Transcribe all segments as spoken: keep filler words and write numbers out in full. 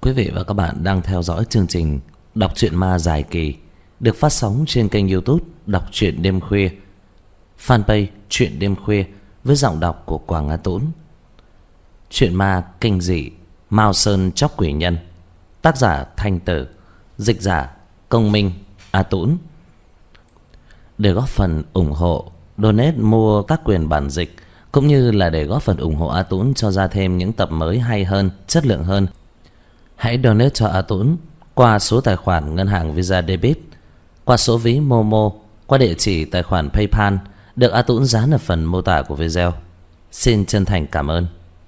Quý vị và các bạn đang theo dõi chương trình Đọc truyện ma dài kỳ được phát sóng trên kênh YouTube Đọc truyện đêm khuya, fanpage Truyện đêm khuya với giọng đọc của Quảng Á Tũng. Truyện ma kinh dị Mao Sơn Chóc Quỷ Nhân, tác giả Thanh Tử, dịch giả Công Minh, Á Tũng. Để góp phần ủng hộ, donate mua tác quyền bản dịch, cũng như là để góp phần ủng hộ Á Tũng cho ra thêm những tập mới hay hơn, chất lượng hơn, hãy donate cho Á Tũng qua số tài khoản ngân hàng Visa Debit, qua số ví Momo, qua địa chỉ tài khoản PayPal được Á Tũng dán ở phần mô tả của video. Xin chân thành cảm ơn.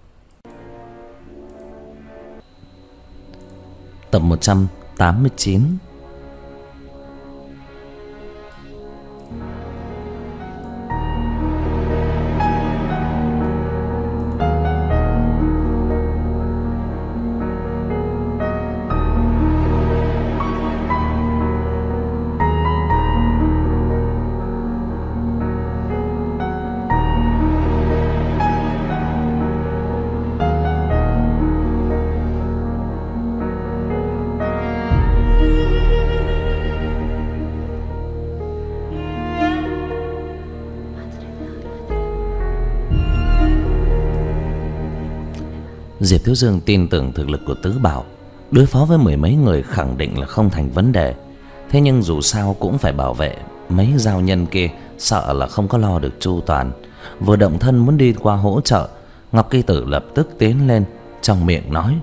Tập một trăm tám mươi chín. Diệp Thiếu Dương tin tưởng thực lực của Tứ Bảo, đối phó với mười mấy người khẳng định là không thành vấn đề. Thế nhưng dù sao cũng phải bảo vệ mấy giao nhân kia, sợ là không có lo được chu toàn. Vừa động thân muốn đi qua hỗ trợ, Ngọc Kỳ Tử lập tức tiến lên, trong miệng nói: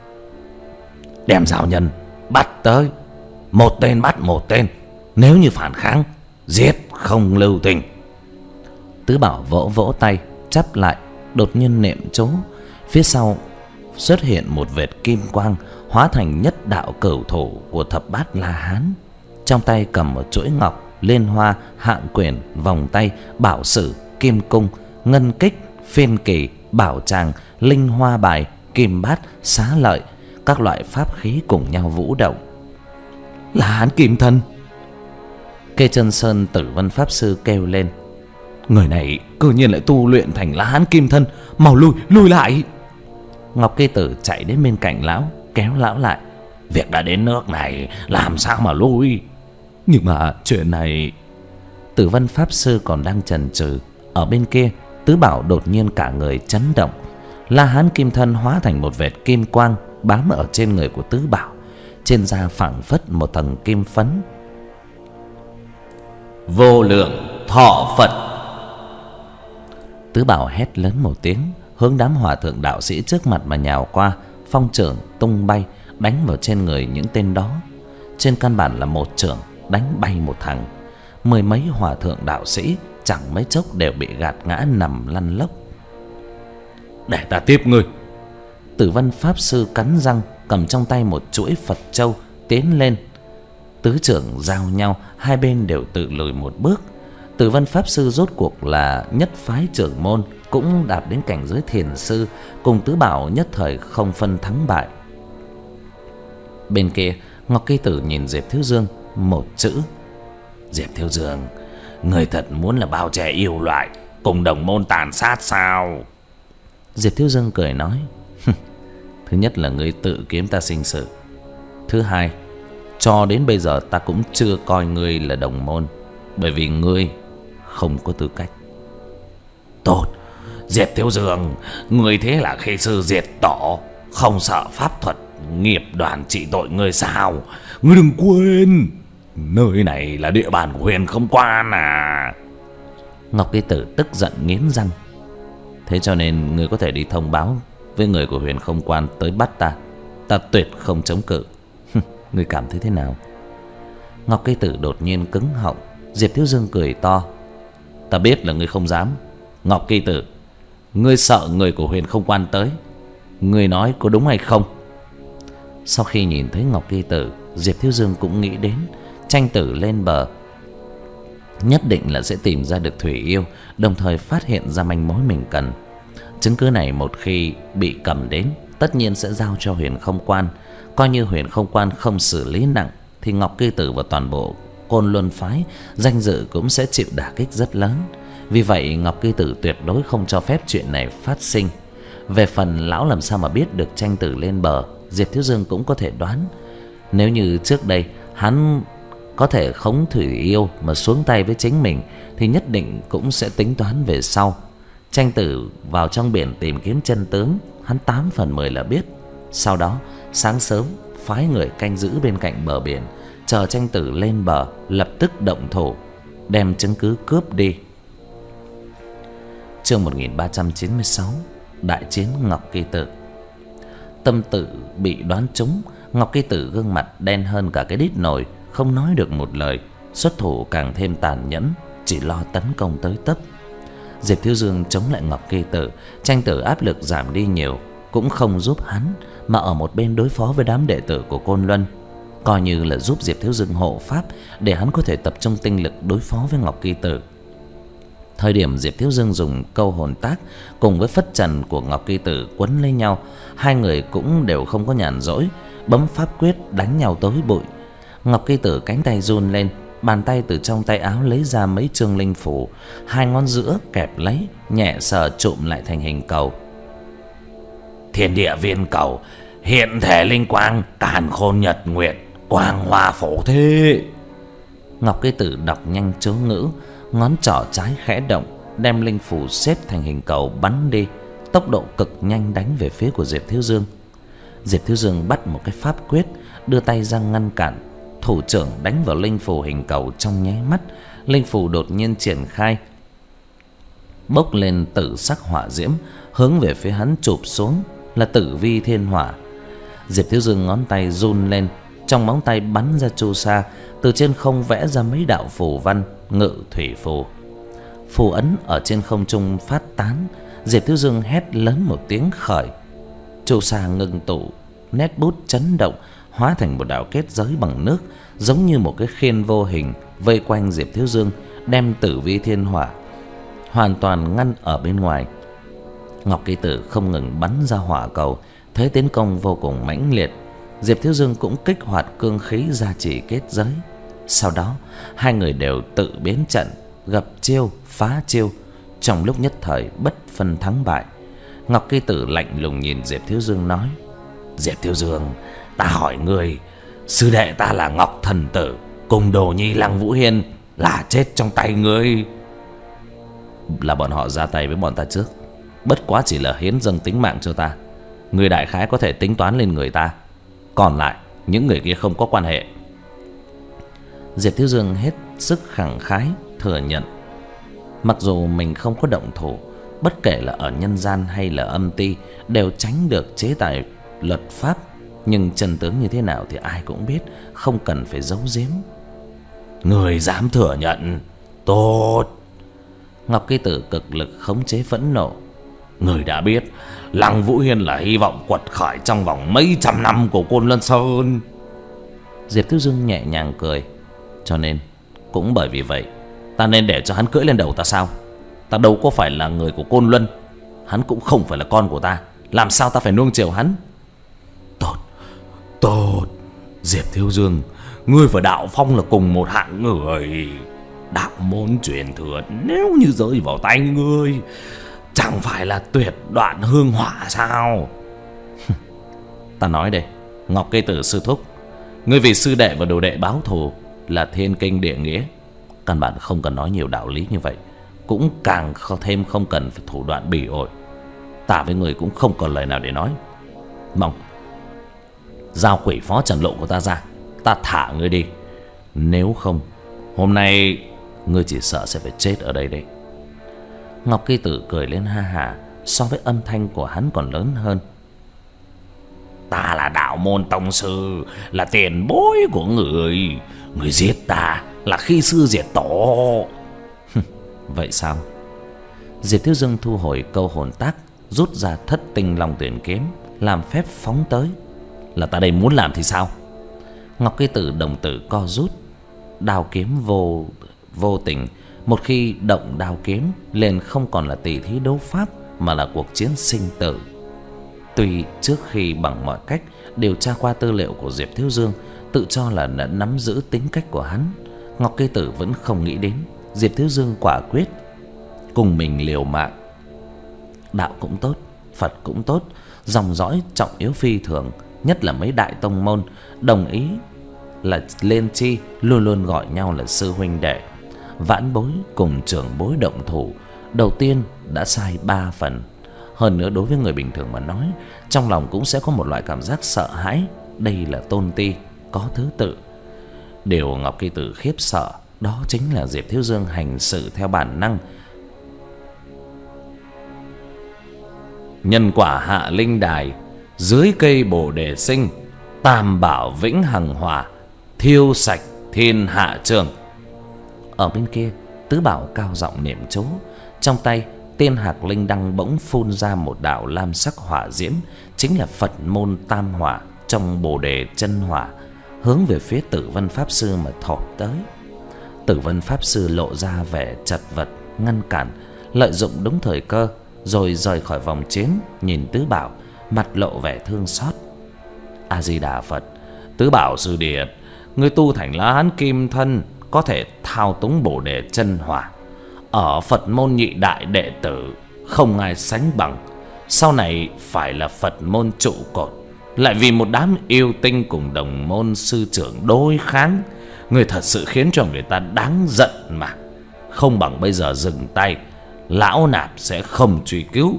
đem giao nhân bắt tới, một tên bắt một tên, nếu như phản kháng giết không lưu tình. Tứ Bảo vỗ vỗ tay chắp lại, đột nhiên niệm chú. Phía sau xuất hiện một vệt kim quang, hóa thành nhất đạo cửu thủ của thập bát La Hán. Trong tay cầm một chuỗi ngọc, liên hoa, hạng quyển, vòng tay, bảo sử, kim cung, ngân kích, phiên kỳ, bảo tràng, linh hoa bài, kim bát, xá lợi, các loại pháp khí cùng nhau vũ động. La Hán kim thân! Kê Chân Sơn Tử Vân pháp sư kêu lên: người này cư nhiên lại tu luyện thành La Hán kim thân, mau lui lui lại! Ngọc Kỳ Tử chạy đến bên cạnh lão, kéo lão lại: việc đã đến nước này, làm sao mà lui? Nhưng mà chuyện này... Tử Vân pháp sư còn đang chần chừ. Ở bên kia, Tứ Bảo đột nhiên cả người chấn động. La Hán kim thân hóa thành một vệt kim quang bám ở trên người của Tứ Bảo, trên da phảng phất một tầng kim phấn. Vô lượng thọ Phật! Tứ Bảo hét lớn một tiếng, hướng đám hòa thượng đạo sĩ trước mặt mà nhào qua, phong trưởng tung bay, đánh vào trên người những tên đó. Trên căn bản là một trưởng đánh bay một thằng. Mười mấy hòa thượng đạo sĩ chẳng mấy chốc đều bị gạt ngã nằm lăn lóc. Để ta tiếp ngươi! Tử Vân pháp sư cắn răng, cầm trong tay một chuỗi Phật châu tiến lên. Tứ trưởng giao nhau, hai bên đều tự lùi một bước. Tử Vân pháp sư rốt cuộc là nhất phái trưởng môn, cũng đạt đến cảnh giới thiền sư, cùng Tứ Bảo nhất thời không phân thắng bại. Bên kia, Ngọc Kỳ Tử nhìn Diệp Thiếu Dương một chữ: Diệp Thiếu Dương, người thật muốn là bao che yêu loại, cùng đồng môn tàn sát sao? Diệp Thiếu Dương cười nói: thứ nhất là ngươi tự kiếm ta sinh sự, thứ hai, cho đến bây giờ ta cũng chưa coi ngươi là đồng môn, bởi vì ngươi không có tư cách. Tốt, Diệp Thiếu Dương, ngươi thế là khê sư diệt tổ, không sợ pháp thuật nghiệp đoàn trị tội ngươi sao? Ngươi đừng quên, nơi này là địa bàn của Huyền Không Quan à. Ngọc Kỳ Tử tức giận nghiến răng: thế cho nên ngươi có thể đi thông báo với người của Huyền Không Quan tới bắt ta, ta tuyệt không chống cự. Ngươi cảm thấy thế nào? Ngọc Kỳ Tử đột nhiên cứng họng. Diệp Thiếu Dương cười to: ta biết là ngươi không dám. Ngọc Kỳ Tử, ngươi sợ người của Huyền Không Quan tới, ngươi nói có đúng hay không? Sau khi nhìn thấy Ngọc Kỳ Tử, Diệp Thiếu Dương cũng nghĩ đến tranh tử lên bờ, nhất định là sẽ tìm ra được Thủy Yêu, đồng thời phát hiện ra manh mối mình cần. Chứng cứ này một khi bị cầm đến, tất nhiên sẽ giao cho Huyền Không Quan. Coi như Huyền Không Quan không xử lý nặng, thì Ngọc Kỳ Tử và toàn bộ Côn Luân phái danh dự cũng sẽ chịu đả kích rất lớn. Vì vậy Ngọc Kỳ Tử tuyệt đối không cho phép chuyện này phát sinh. Về phần lão làm sao mà biết được tranh tử lên bờ, Diệp Thiếu Dương cũng có thể đoán, nếu như trước đây hắn có thể khống Thủy Yêu mà xuống tay với chính mình, thì nhất định cũng sẽ tính toán về sau. Tranh Tử vào trong biển tìm kiếm chân tướng, hắn tám phần mười là biết. Sau đó sáng sớm phái người canh giữ bên cạnh bờ biển, chờ Tranh Tử lên bờ lập tức động thủ, đem chứng cứ cướp đi. Chương một nghìn ba trăm chín mươi sáu, đại chiến Ngọc Kỳ Tử. Tâm Tự bị đoán trúng, Ngọc Kỳ Tử gương mặt đen hơn cả cái đít nồi, không nói được một lời, xuất thủ càng thêm tàn nhẫn, chỉ lo tấn công tới tấp. Diệp Thiếu Dương chống lại Ngọc Kỳ Tử, Tranh Tử áp lực giảm đi nhiều, cũng không giúp hắn, mà ở một bên đối phó với đám đệ tử của Côn Luân, coi như là giúp Diệp Thiếu Dương hộ pháp, để hắn có thể tập trung tinh lực đối phó với Ngọc Kỳ Tử. Thời điểm Diệp Thiếu Dương dùng câu hồn tác cùng với phất trần của Ngọc Kỳ Tử quấn lấy nhau, hai người cũng đều không có nhàn rỗi, bấm pháp quyết đánh nhau tối bụi. Ngọc Kỳ Tử cánh tay run lên, bàn tay từ trong tay áo lấy ra mấy chương linh phủ, hai ngón giữa kẹp lấy, nhẹ sờ trụm lại thành hình cầu. Thiên địa viên cầu, hiện thể linh quang, càn khôn nhật nguyệt, quang hoa phổ thế. Ngọc Kỳ Tử đọc nhanh chú ngữ, ngón trỏ trái khẽ động, đem linh phủ xếp thành hình cầu bắn đi, tốc độ cực nhanh đánh về phía của Diệp Thiếu Dương. Diệp Thiếu Dương bắt một cái pháp quyết, đưa tay ra ngăn cản, thủ trưởng đánh vào linh phù hình cầu. Trong nháy mắt, linh phù đột nhiên triển khai, bốc lên tử sắc hỏa diễm, hướng về phía hắn chụp xuống là Tử Vi Thiên Hỏa. Diệp Thiếu Dương ngón tay run lên, trong móng tay bắn ra chu sa, từ trên không vẽ ra mấy đạo phù văn ngự thủy phù. Phù ấn ở trên không trung phát tán, Diệp Thiếu Dương hét lớn một tiếng khởi, chu sa ngưng tụ, nét bút chấn động, hóa thành một đạo kết giới bằng nước, giống như một cái khiên vô hình vây quanh Diệp Thiếu Dương, đem Tử Vi Thiên Hỏa hoàn toàn ngăn ở bên ngoài. Ngọc Kỳ Tử không ngừng bắn ra hỏa cầu, thế tiến công vô cùng mãnh liệt. Diệp Thiếu Dương cũng kích hoạt cương khí gia trì kết giới. Sau đó hai người đều tự biến trận, gập chiêu phá chiêu, trong lúc nhất thời bất phân thắng bại. Ngọc Kỳ Tử lạnh lùng nhìn Diệp Thiếu Dương nói: Diệp Thiếu Dương, ta hỏi ngươi, sư đệ ta là Ngọc Thần Tử cùng đồ nhi Lăng Vũ Hiên là chết trong tay ngươi. Là bọn họ ra tay với bọn ta trước, bất quá chỉ là hiến dâng tính mạng cho ta. Người đại khái có thể tính toán lên người ta, còn lại những người kia không có quan hệ. Diệp Thiếu Dương hết sức khẳng khái thừa nhận, mặc dù mình không có động thủ, bất kể là ở nhân gian hay là âm ti đều tránh được chế tài luật pháp, nhưng chân tướng như thế nào thì ai cũng biết, không cần phải giấu giếm. Người dám thừa nhận, tốt. Ngọc Kỳ Tử cực lực khống chế phẫn nộ. Người đã biết Lăng Vũ Hiên là hy vọng quật khởi trong vòng mấy trăm năm của Côn Luân Sơn. Diệp Thiếu Dương nhẹ nhàng cười. Cho nên cũng bởi vì vậy, ta nên để cho hắn cưỡi lên đầu ta sao? Ta đâu có phải là người của Côn Luân, hắn cũng không phải là con của ta, làm sao ta phải nuông chiều hắn? Tốt, tốt. Diệp Thiếu Dương, ngươi và Đạo Phong là cùng một hạng người. Đạo môn truyền thừa nếu như rơi vào tay ngươi, chẳng phải là tuyệt đoạn hương hỏa sao? Ta nói đây, Ngọc Kỳ Tử sư thúc, ngươi vì sư đệ và đồ đệ báo thù là thiên kinh địa nghĩa, căn bản không cần nói nhiều đạo lý như vậy, cũng càng thêm không cần phải thủ đoạn bỉ ổi. Ta với người cũng không còn lời nào để nói. Mong giao quỷ phó trần lộ của ta ra, ta thả ngươi đi. Nếu không, hôm nay ngươi chỉ sợ sẽ phải chết ở đây đấy. Ngọc Kỳ Tử cười lên ha hả, so với âm thanh của hắn còn lớn hơn. Ta là đạo môn tông sư, là tiền bối của người. Người giết ta là khi sư diệt tổ. Vậy sao? Diệp Thiếu Dương thu hồi câu hồn tác, rút ra thất tinh long tuyển kiếm, làm phép phóng tới. Là ta đây muốn làm thì sao? Ngọc Kỳ Tử đồng tử co rút, đao kiếm vô vô tình, một khi động đao kiếm liền không còn là tỷ thí đấu pháp, mà là cuộc chiến sinh tử. Tuy trước khi bằng mọi cách điều tra qua tư liệu của Diệp Thiếu Dương, tự cho là đã nắm giữ tính cách của hắn, Ngọc Kỳ Tử vẫn không nghĩ đến Diệp Thiếu Dương quả quyết cùng mình liều mạng. Đạo cũng tốt, Phật cũng tốt, dòng dõi trọng yếu phi thường, nhất là mấy đại tông môn đồng ý là lên chi luôn luôn gọi nhau là sư huynh đệ. Vãn bối cùng trưởng bối động thủ, đầu tiên đã sai ba phần. Hơn nữa đối với người bình thường mà nói, trong lòng cũng sẽ có một loại cảm giác sợ hãi. Đây là tôn ti, có thứ tự. Điều Ngọc Kỳ Tử khiếp sợ đó chính là Diệp Thiếu Dương hành sự theo bản năng. Nhân quả hạ linh đài, dưới cây bồ đề sinh, tam bảo vĩnh hằng hòa, thiêu sạch thiên hạ trường. Ở bên kia, Tứ Bảo cao giọng niệm chú. Trong tay Tiên Hạc Linh Đăng bỗng phun ra một đạo lam sắc hỏa diễm, chính là Phật môn tam hỏa trong bồ đề chân hỏa, hướng về phía Tử Vân Pháp Sư mà thổi tới. Tử Vân Pháp Sư lộ ra vẻ chật vật ngăn cản, lợi dụng đúng thời cơ, rồi rời khỏi vòng chiến, nhìn Tứ Bảo, mặt lộ vẻ thương xót. A Di Đà Phật. Tứ Bảo sư điệt, ngươi tu thành La Hán Kim Thân, có thể thao túng bồ đề chân hỏa, ở Phật môn nhị đại đệ tử không ai sánh bằng. Sau này phải là Phật môn trụ cột, lại vì một đám yêu tinh cùng đồng môn sư trưởng đối kháng, người thật sự khiến cho người ta đáng giận mà. Không bằng bây giờ dừng tay, lão nạp sẽ không truy cứu.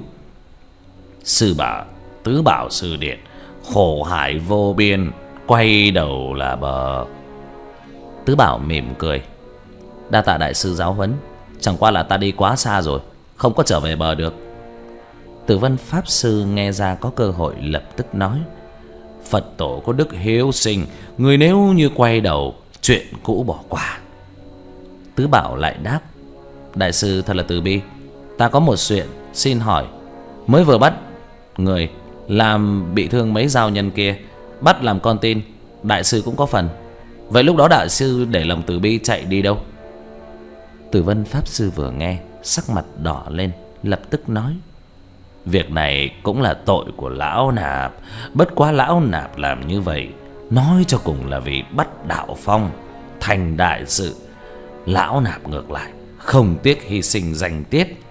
Sư bà, Tứ Bảo sư điện, khổ hải vô biên, quay đầu là bờ. Tứ Bảo mỉm cười. Đa tạ đại sư giáo huấn, chẳng qua là ta đi quá xa rồi, không có trở về bờ được. Tử Vân Pháp Sư nghe ra có cơ hội, lập tức nói: Phật tổ có đức hiếu sinh, người nếu như quay đầu, chuyện cũ bỏ qua. Tứ Bảo lại đáp: đại sư thật là từ bi, ta có một chuyện xin hỏi. Mới vừa bắt người làm bị thương mấy giao nhân kia, bắt làm con tin, đại sư cũng có phần. Vậy lúc đó đại sư để lòng từ bi chạy đi đâu? Tử Vân Pháp Sư vừa nghe, sắc mặt đỏ lên, lập tức nói: việc này cũng là tội của lão nạp, bất quá lão nạp làm như vậy nói cho cùng là vì bắt đạo phong thành đại sự. Lão nạp ngược lại không tiếc hy sinh danh tiết.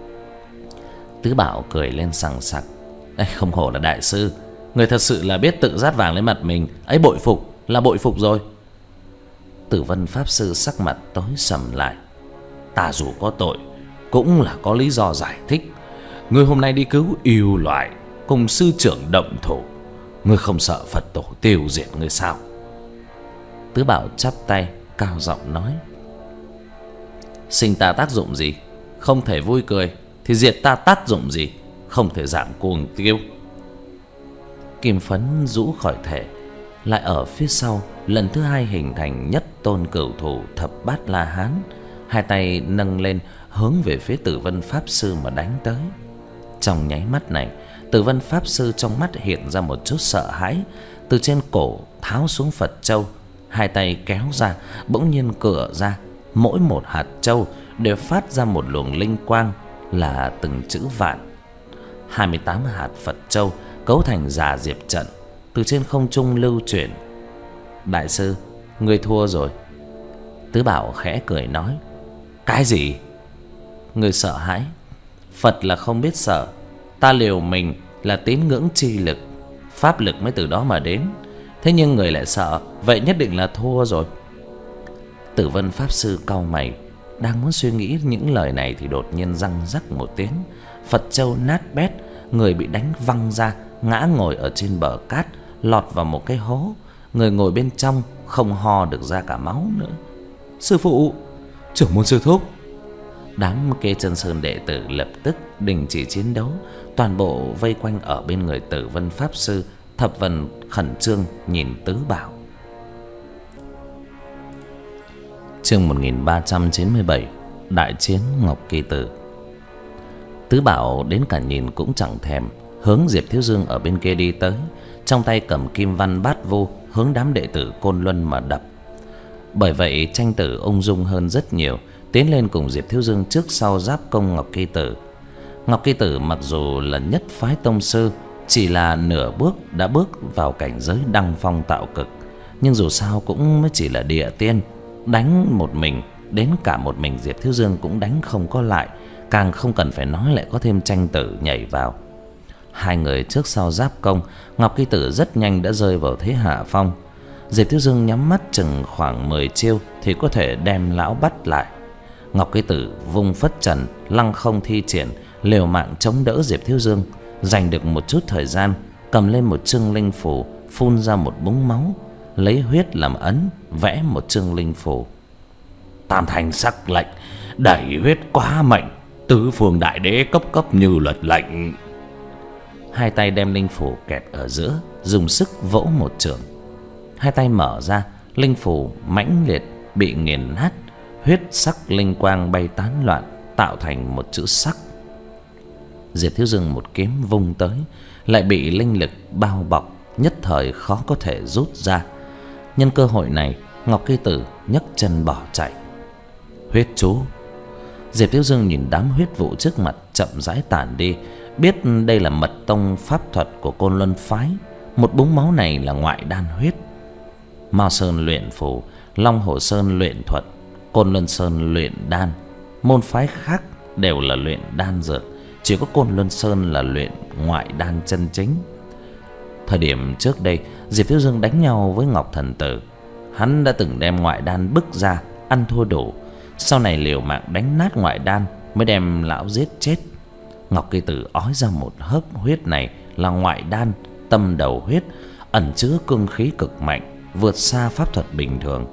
Tứ Bảo cười lên sằng sặc: Ê, không khổ là đại sư, người thật sự là biết tự dát vàng lên mặt mình, ấy bội phục là bội phục rồi. Tử Vân Pháp Sư sắc mặt tối sầm lại: ta dù có tội cũng là có lý do giải thích. Ngươi hôm nay đi cứu yêu loại, cùng sư trưởng động thủ, ngươi không sợ Phật tổ tiêu diệt ngươi sao? Tứ Bảo chắp tay cao giọng nói: sinh ta tác dụng gì? Không thể vui cười, thì diệt ta tác dụng gì? Không thể giảm cuồng tiêu. Kim phấn rũ khỏi thể, lại ở phía sau lần thứ hai hình thành nhất tôn cửu thủ thập bát La Hán, hai tay nâng lên hướng về phía Tử Vân Pháp Sư mà đánh tới. Trong nháy mắt này, Tử Vân Pháp Sư trong mắt hiện ra một chút sợ hãi, từ trên cổ tháo xuống Phật châu, hai tay kéo ra, bỗng nhiên cửa ra, mỗi một hạt châu đều phát ra một luồng linh quang là từng chữ vạn. Hai mươi tám hạt Phật châu cấu thành Già Diệp trận, từ trên không trung lưu chuyển. Đại sư, ngươi thua rồi. Tứ Bảo khẽ cười nói: cái gì? Ngươi sợ hãi? Phật là không biết sợ, ta liều mình là tín ngưỡng chi lực, pháp lực mới từ đó mà đến. Thế nhưng người lại sợ, vậy nhất định là thua rồi. Tử Vân Pháp Sư cau mày, đang muốn suy nghĩ những lời này thì đột nhiên răng rắc một tiếng, Phật châu nát bét, người bị đánh văng ra, ngã ngồi ở trên bờ cát, lọt vào một cái hố. Người ngồi bên trong không ho được ra cả máu nữa. Sư phụ, trưởng môn sư thúc. Đám Kê Chân Sơn đệ tử lập tức đình chỉ chiến đấu, toàn bộ vây quanh ở bên người Tử Vân Pháp Sư. Thập Vân khẩn trương nhìn Tứ Bảo. Chương một nghìn ba trăm chín mươi bảy, đại chiến Ngọc Kỳ Tử. Tứ Bảo đến cả nhìn cũng chẳng thèm, hướng Diệp Thiếu Dương ở bên kia đi tới, trong tay cầm kim văn bát vu, hướng đám đệ tử Côn Luân mà đập. Bởi vậy tranh tử ung dung hơn rất nhiều, tiến lên cùng Diệp Thiếu Dương trước sau giáp công Ngọc Kỳ Tử. Ngọc Kỳ Tử mặc dù là nhất phái tông sư, chỉ là nửa bước đã bước vào cảnh giới đăng phong tạo cực, nhưng dù sao cũng mới chỉ là địa tiên, đánh một mình, đến cả một mình Diệp Thiếu Dương cũng đánh không có lại, càng không cần phải nói lại có thêm tranh tử nhảy vào. Hai người trước sau giáp công, Ngọc Kỳ Tử rất nhanh đã rơi vào thế hạ phong. Diệp Thiếu Dương nhắm mắt chừng khoảng mười chiêu thì có thể đem lão bắt lại. Ngọc Kỳ Tử vung phất trần, lăng không thi triển, liều mạng chống đỡ Diệp Thiếu Dương. Dành được một chút thời gian, cầm lên một chương linh phù, phun ra một búng máu, lấy huyết làm ấn, vẽ một chương linh phù. Tam thành sắc lệnh, đẩy huyết quá mệnh, tứ phương đại đế cấp cấp như luật lệnh. Hai tay đem linh phù kẹt ở giữa, dùng sức vỗ một chưởng. Hai tay mở ra, linh phù mãnh liệt bị nghiền nát, huyết sắc linh quang bay tán loạn, tạo thành một chữ sắc. Diệp Thiếu Dương một kiếm vung tới, lại bị linh lực bao bọc, nhất thời khó có thể rút ra. Nhân cơ hội này, Ngọc Kỳ Tử nhấc chân bỏ chạy. Huyết chú. Diệp Thiếu Dương nhìn đám huyết vụ trước mặt chậm rãi tản đi, biết đây là mật tông pháp thuật của Côn Luân phái. Một búng máu này là ngoại đan huyết. Mao Sơn luyện phù, Long Hồ Sơn luyện thuật, Côn Luân Sơn luyện đan. Môn phái khác đều là luyện đan dược, chỉ có Côn Luân Sơn là luyện ngoại đan chân chính. Thời điểm trước đây, Diệp Thiếu Dương đánh nhau với Ngọc Thần Tử, hắn đã từng đem ngoại đan bức ra, ăn thua đủ. Sau này liều mạng đánh nát ngoại đan mới đem lão giết chết. Ngọc Kỳ Tử ói ra một hớp huyết này là ngoại đan tâm đầu huyết, ẩn chứa cương khí cực mạnh, vượt xa pháp thuật bình thường.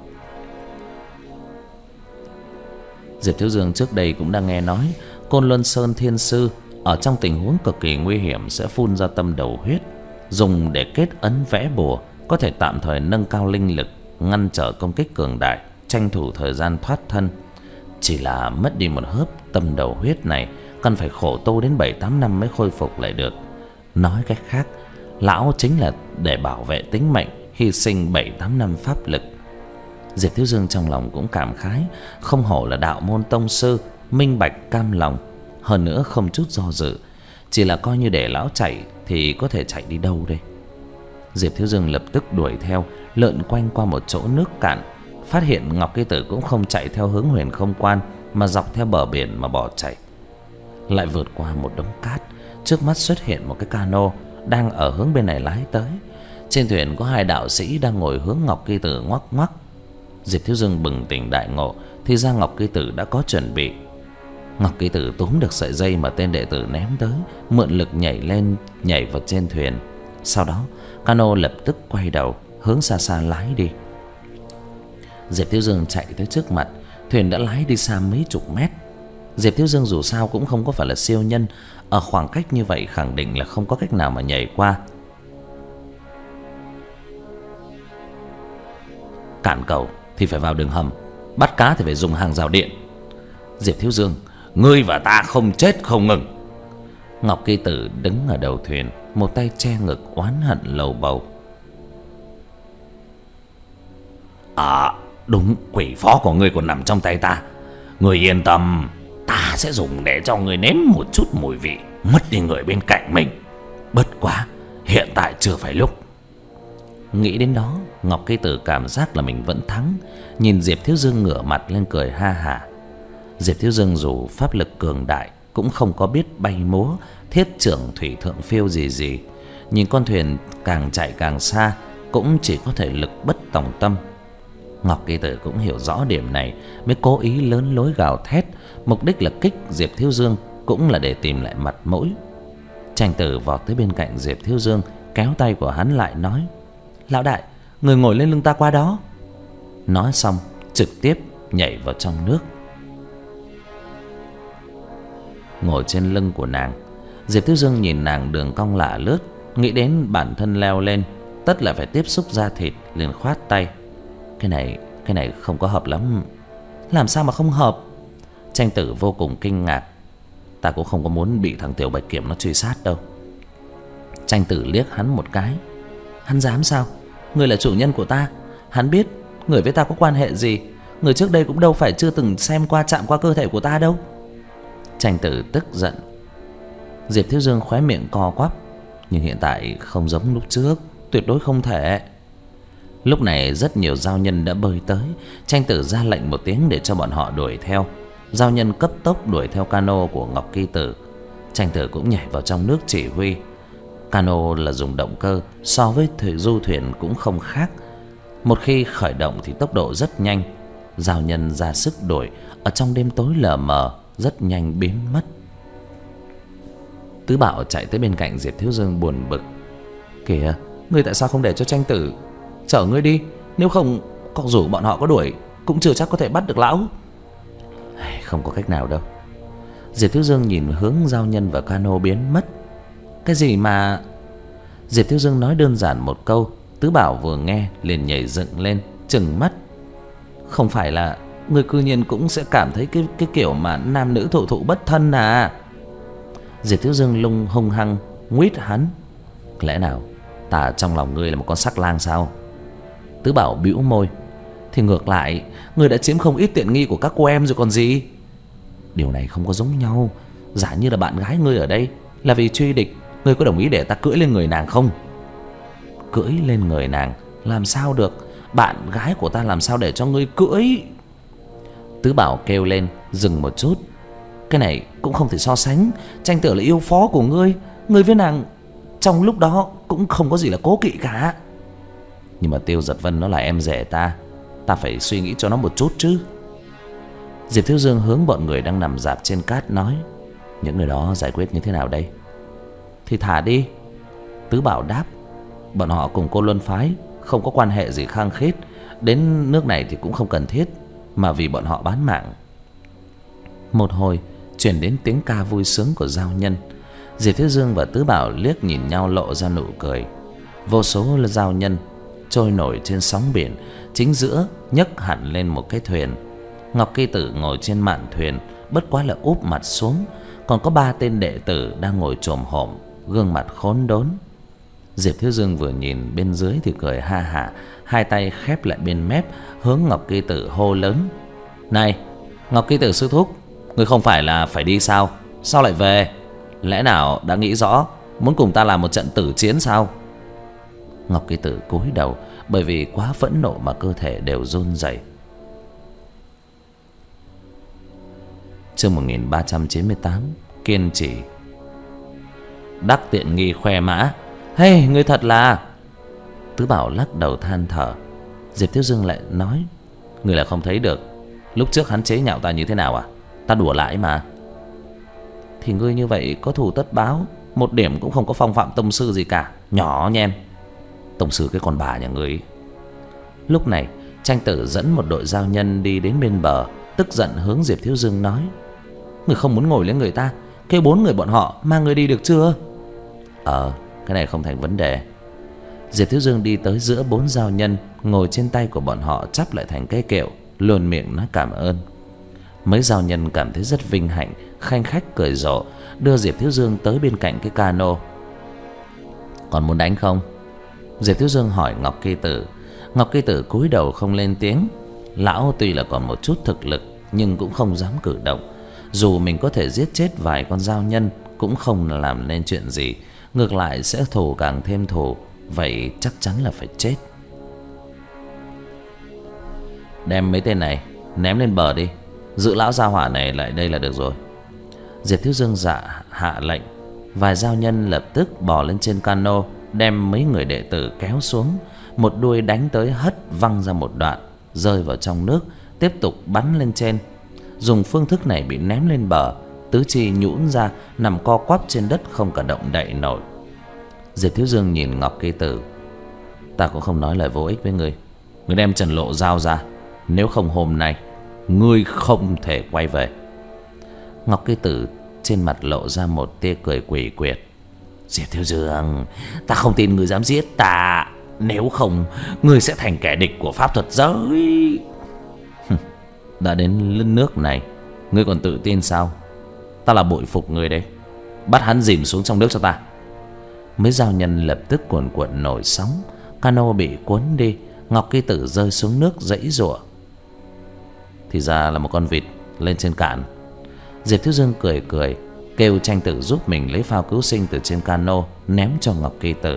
Diệp Thiếu Dương trước đây cũng đã nghe nói Côn Luân Sơn Thiên Sư ở trong tình huống cực kỳ nguy hiểm sẽ phun ra tâm đầu huyết, dùng để kết ấn vẽ bùa, có thể tạm thời nâng cao linh lực, ngăn trở công kích cường đại, tranh thủ thời gian thoát thân. Chỉ là mất đi một hớp tâm đầu huyết này, cần phải khổ tu đến bảy tám năm mới khôi phục lại được. Nói cách khác, lão chính là để bảo vệ tính mệnh, hy sinh bảy tám năm pháp lực. Diệp Thiếu Dương trong lòng cũng cảm khái, không hổ là đạo môn tông sư, minh bạch cam lòng, hơn nữa không chút do dự. Chỉ là coi như để lão chạy thì có thể chạy đi đâu đây? Diệp Thiếu Dương lập tức đuổi theo, lượn quanh qua một chỗ nước cạn, phát hiện Ngọc Kỳ Tử cũng không chạy theo hướng Huyền Không Quan, mà dọc theo bờ biển mà bỏ chạy. Lại vượt qua một đống cát, trước mắt xuất hiện một cái cano đang ở hướng bên này lái tới. Trên thuyền có hai đạo sĩ đang ngồi hướng Ngọc Kỳ Tử ngoắc ngoắc. Diệp Thiếu Dương bừng tỉnh đại ngộ, thì ra Ngọc Kỳ Tử đã có chuẩn bị. Ngọc Kỳ Tử túm được sợi dây mà tên đệ tử ném tới, mượn lực nhảy lên, nhảy vào trên thuyền. Sau đó cano lập tức quay đầu hướng xa xa lái đi. Diệp Thiếu Dương chạy tới trước mặt, thuyền đã lái đi xa mấy chục mét. Diệp Thiếu Dương dù sao cũng không có phải là siêu nhân, ở khoảng cách như vậy khẳng định là không có cách nào mà nhảy qua. Cản cầu thì phải vào đường hầm, bắt cá thì phải dùng hàng rào điện. Diệp Thiếu Dương, ngươi và ta không chết không ngừng. Ngọc Kỳ Tử đứng ở đầu thuyền, một tay che ngực oán hận lầu bầu. À đúng, quỷ phó của ngươi còn nằm trong tay ta. Ngươi yên tâm, ta sẽ dùng để cho ngươi nếm một chút mùi vị, mất đi người bên cạnh mình. Bất quá hiện tại chưa phải lúc. Nghĩ đến đó, Ngọc Kỳ Tử cảm giác là mình vẫn thắng, nhìn Diệp Thiếu Dương ngửa mặt lên cười ha hả. Diệp Thiếu Dương dù pháp lực cường đại, cũng không có biết bay múa, thiết trưởng thủy thượng phiêu gì gì. Nhìn con thuyền càng chạy càng xa, cũng chỉ có thể lực bất tòng tâm. Ngọc Kỳ Tử cũng hiểu rõ điểm này, mới cố ý lớn lối gào thét, mục đích là kích Diệp Thiếu Dương, cũng là để tìm lại mặt mũi. Tranh Tử vọt tới bên cạnh Diệp Thiếu Dương, kéo tay của hắn lại nói: Lão đại, người ngồi lên lưng ta qua đó. Nói xong trực tiếp nhảy vào trong nước. Ngồi trên lưng của nàng, Diệp Thiếu Dương nhìn nàng đường cong lả lướt, nghĩ đến bản thân leo lên tất là phải tiếp xúc da thịt, liền khoát tay: Cái này, cái này không có hợp lắm. Làm sao mà không hợp? Tranh Tử vô cùng kinh ngạc: Ta cũng không có muốn bị thằng Tiểu Bạch Kiểm nó truy sát đâu. Tranh Tử liếc hắn một cái: Hắn dám sao? Người là chủ nhân của ta, hắn biết người với ta có quan hệ gì. Người trước đây cũng đâu phải chưa từng xem qua, chạm qua cơ thể của ta đâu. Tranh Tử tức giận. Diệp Thiếu Dương khóe miệng co quắp: Nhưng hiện tại không giống lúc trước, tuyệt đối không thể. Lúc này rất nhiều giao nhân đã bơi tới. Tranh Tử ra lệnh một tiếng để cho bọn họ đuổi theo. Giao nhân cấp tốc đuổi theo cano của Ngọc Kỳ Tử. Tranh Tử cũng nhảy vào trong nước chỉ huy. Cano là dùng động cơ, so với thuyền du thuyền cũng không khác. Một khi khởi động thì tốc độ rất nhanh. Giao nhân ra sức đuổi, ở trong đêm tối lờ mờ rất nhanh biến mất. Tứ Bảo chạy tới bên cạnh Diệp Thiếu Dương buồn bực. Kìa, ngươi tại sao không để cho Tranh Tử chở ngươi đi? Nếu không, có dù bọn họ có đuổi cũng chưa chắc có thể bắt được lão. Không có cách nào đâu. Diệp Thiếu Dương nhìn hướng giao nhân và cano biến mất. Cái gì mà... Diệp Thiếu Dương nói đơn giản một câu, Tứ Bảo vừa nghe liền nhảy dựng lên, trừng mắt. Không phải là ngươi cư nhiên cũng sẽ cảm thấy cái cái kiểu mà nam nữ thụ thụ bất thân à? Diệp Thiếu Dương lung hung hăng nguýt hắn. Lẽ nào ta trong lòng ngươi là một con sắc lang sao? Tứ Bảo bĩu môi. Thì ngược lại, ngươi đã chiếm không ít tiện nghi của các cô em rồi còn gì. Điều này không có giống nhau. Giả như là bạn gái ngươi ở đây là vì truy địch, ngươi có đồng ý để ta cưỡi lên người nàng không? Cưỡi lên người nàng làm sao được? Bạn gái của ta làm sao để cho ngươi cưỡi? Tứ Bảo kêu lên. Dừng một chút. Cái này cũng không thể so sánh. Tranh Tử là yêu phó của ngươi, ngươi với nàng trong lúc đó cũng không có gì là cố kỵ cả. Nhưng mà Tiêu Giật Vân nó là em rể ta, ta phải suy nghĩ cho nó một chút chứ. Diệp Thiếu Dương hướng bọn người đang nằm rạp trên cát nói. Những người đó giải quyết như thế nào đây? Thì thả đi. Tứ Bảo đáp. Bọn họ cùng Côn Luân phái không có quan hệ gì khăng khít, đến nước này thì cũng không cần thiết, mà vì bọn họ bán mạng. Một hồi truyền đến tiếng ca vui sướng của giao nhân. Diệp Thiếu Dương và Tứ Bảo liếc nhìn nhau lộ ra nụ cười. Vô số là giao nhân trôi nổi trên sóng biển, chính giữa nhấc hẳn lên một cái thuyền. Ngọc Kỳ Tử ngồi trên mạn thuyền, bất quá là úp mặt xuống. Còn có ba tên đệ tử đang ngồi chồm hổm, gương mặt khốn đốn. Diệp Thiếu Dương vừa nhìn bên dưới thì cười ha hả, hai tay khép lại bên mép, hướng Ngọc Kỳ Tử hô lớn. Này, Ngọc Kỳ Tử sư thúc, ngươi không phải là phải đi sao? Sao lại về? Lẽ nào đã nghĩ rõ muốn cùng ta làm một trận tử chiến sao? Ngọc Kỳ Tử cúi đầu, bởi vì quá phẫn nộ mà cơ thể đều run rẩy. Chương một nghìn ba trăm chín mươi tám. Kiên trì. Đắc tiện nghi khoe mã. Hey, ngươi thật là... Tứ Bảo lắc đầu than thở. Diệp Thiếu Dương lại nói. Ngươi là không thấy được lúc trước hắn chế nhạo ta như thế nào à? Ta đùa lại mà. Thì ngươi như vậy có thù tất báo, một điểm cũng không có phong phạm tông sư gì cả. Nhỏ nhen. Tông sư cái con bà nhà ngươi. Lúc này Tranh Tử dẫn một đội giao nhân đi đến bên bờ, tức giận hướng Diệp Thiếu Dương nói. Ngươi không muốn ngồi lên người ta, kêu bốn người bọn họ mang ngươi đi được chưa? Ờ, cái này không thành vấn đề. Diệp Thiếu Dương đi tới giữa bốn giao nhân, ngồi trên tay của bọn họ chắp lại thành cây kẹo, luồn miệng nói cảm ơn. Mấy giao nhân cảm thấy rất vinh hạnh, khanh khách cười rộ, đưa Diệp Thiếu Dương tới bên cạnh cái cano. Còn muốn đánh không? Diệp Thiếu Dương hỏi Ngọc Kỳ Tử. Ngọc Kỳ Tử cúi đầu không lên tiếng. Lão tuy là còn một chút thực lực, nhưng cũng không dám cử động. Dù mình có thể giết chết vài con giao nhân, cũng không làm nên chuyện gì, ngược lại sẽ thù càng thêm thù. Vậy chắc chắn là phải chết. Đem mấy tên này ném lên bờ đi, giữ lão gia hỏa này lại đây là được rồi. Diệp Thiếu Dương dạ hạ lệnh. Vài giao nhân lập tức bò lên trên cano, đem mấy người đệ tử kéo xuống. Một đuôi đánh tới hất văng ra một đoạn, rơi vào trong nước, tiếp tục bắn lên trên. Dùng phương thức này bị ném lên bờ, tứ chi nhũn ra, nằm co quắp trên đất không cả động đậy nổi. Diệp Thiếu Dương nhìn Ngọc Kỳ Tử. Ta cũng không nói lời vô ích với ngươi. Ngươi đem Trần Lộ giao ra, nếu không hôm nay ngươi không thể quay về. Ngọc Kỳ Tử trên mặt lộ ra một tia cười quỷ quyệt. Diệp Thiếu Dương, ta không tin ngươi dám giết ta, nếu không ngươi sẽ thành kẻ địch của pháp thuật giới. Đã đến nước này, ngươi còn tự tin sao? Ta là bội phục ngươi đấy. Bắt hắn dìm xuống trong nước cho ta. Mấy giao nhân lập tức cuồn cuộn nổi sóng, cano bị cuốn đi. Ngọc Kỳ Tử rơi xuống nước giãy giụa. Thì ra là một con vịt lên trên cạn. Diệp Thiếu Dương cười cười, kêu Tranh Tử giúp mình lấy phao cứu sinh từ trên cano, ném cho Ngọc Kỳ Tử.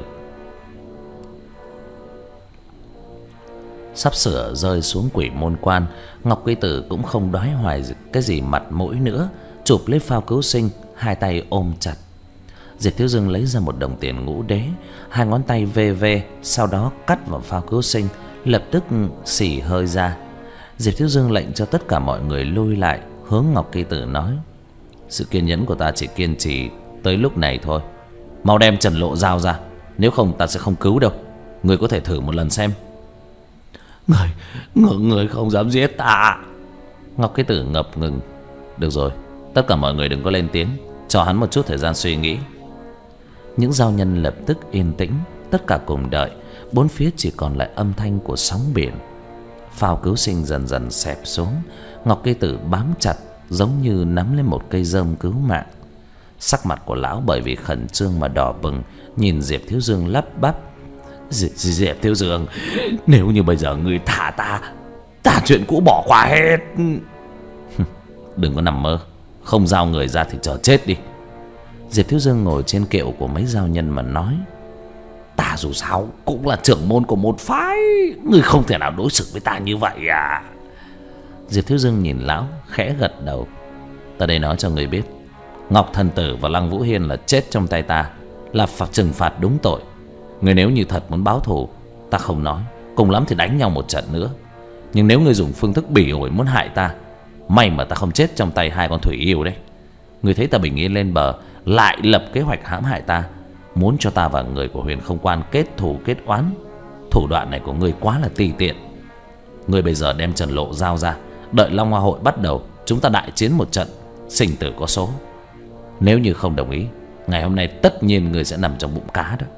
Sắp sửa rơi xuống Quỷ Môn Quan, Ngọc Kỳ Tử cũng không đoái hoài cái gì mặt mũi nữa, chụp lấy phao cứu sinh, hai tay ôm chặt. Diệp Thiếu Dương lấy ra một đồng tiền ngũ đế, hai ngón tay vê vê, sau đó cắt vào phao cứu sinh, lập tức xì hơi ra. Diệp Thiếu Dương lệnh cho tất cả mọi người lui lại, hướng Ngọc Kỳ Tử nói: sự kiên nhẫn của ta chỉ kiên trì tới lúc này thôi. Mau đem Trần Lộ Giao ra, nếu không ta sẽ không cứu đâu. Người có thể thử một lần xem. Người, người, người không dám giết ta. Ngọc Kỳ Tử ngập ngừng. Được rồi, tất cả mọi người đừng có lên tiếng, cho hắn một chút thời gian suy nghĩ. Những giao nhân lập tức yên tĩnh, tất cả cùng đợi. Bốn phía chỉ còn lại âm thanh của sóng biển. Phao cứu sinh dần dần xẹp xuống. Ngọc Kỳ Tử bám chặt, giống như nắm lên một cây rơm cứu mạng. Sắc mặt của lão bởi vì khẩn trương mà đỏ bừng, nhìn Diệp Thiếu Dương lắp bắp: Diệp Thiếu Dương, nếu như bây giờ người thả ta, ta chuyện cũ bỏ qua hết. Đừng có nằm mơ, không giao người ra thì chờ chết đi. Diệp Thiếu Dương ngồi trên kiệu của mấy giao nhân mà nói: ta dù sao cũng là trưởng môn của một phái, người không thể nào đối xử với ta như vậy à? Diệp Thiếu Dương nhìn lão khẽ gật đầu: ta đây nói cho người biết, Ngọc Thần Tử và Lăng Vũ Hiên là chết trong tay ta, là phạt trừng phạt đúng tội. Người nếu như thật muốn báo thù, ta không nói, cùng lắm thì đánh nhau một trận nữa. Nhưng nếu người dùng phương thức bỉ ổi muốn hại ta, may mà ta không chết trong tay hai con thủy yêu đấy. Người thấy ta bình yên lên bờ, lại lập kế hoạch hãm hại ta, muốn cho ta và người của Huyền Không Quan kết thù kết oán. Thủ đoạn này của người quá là ti tiện. Người bây giờ đem Trần Lộ Giao ra, đợi Long Hoa Hội bắt đầu, chúng ta đại chiến một trận, sinh tử có số. Nếu như không đồng ý, ngày hôm nay tất nhiên người sẽ nằm trong bụng cá đó.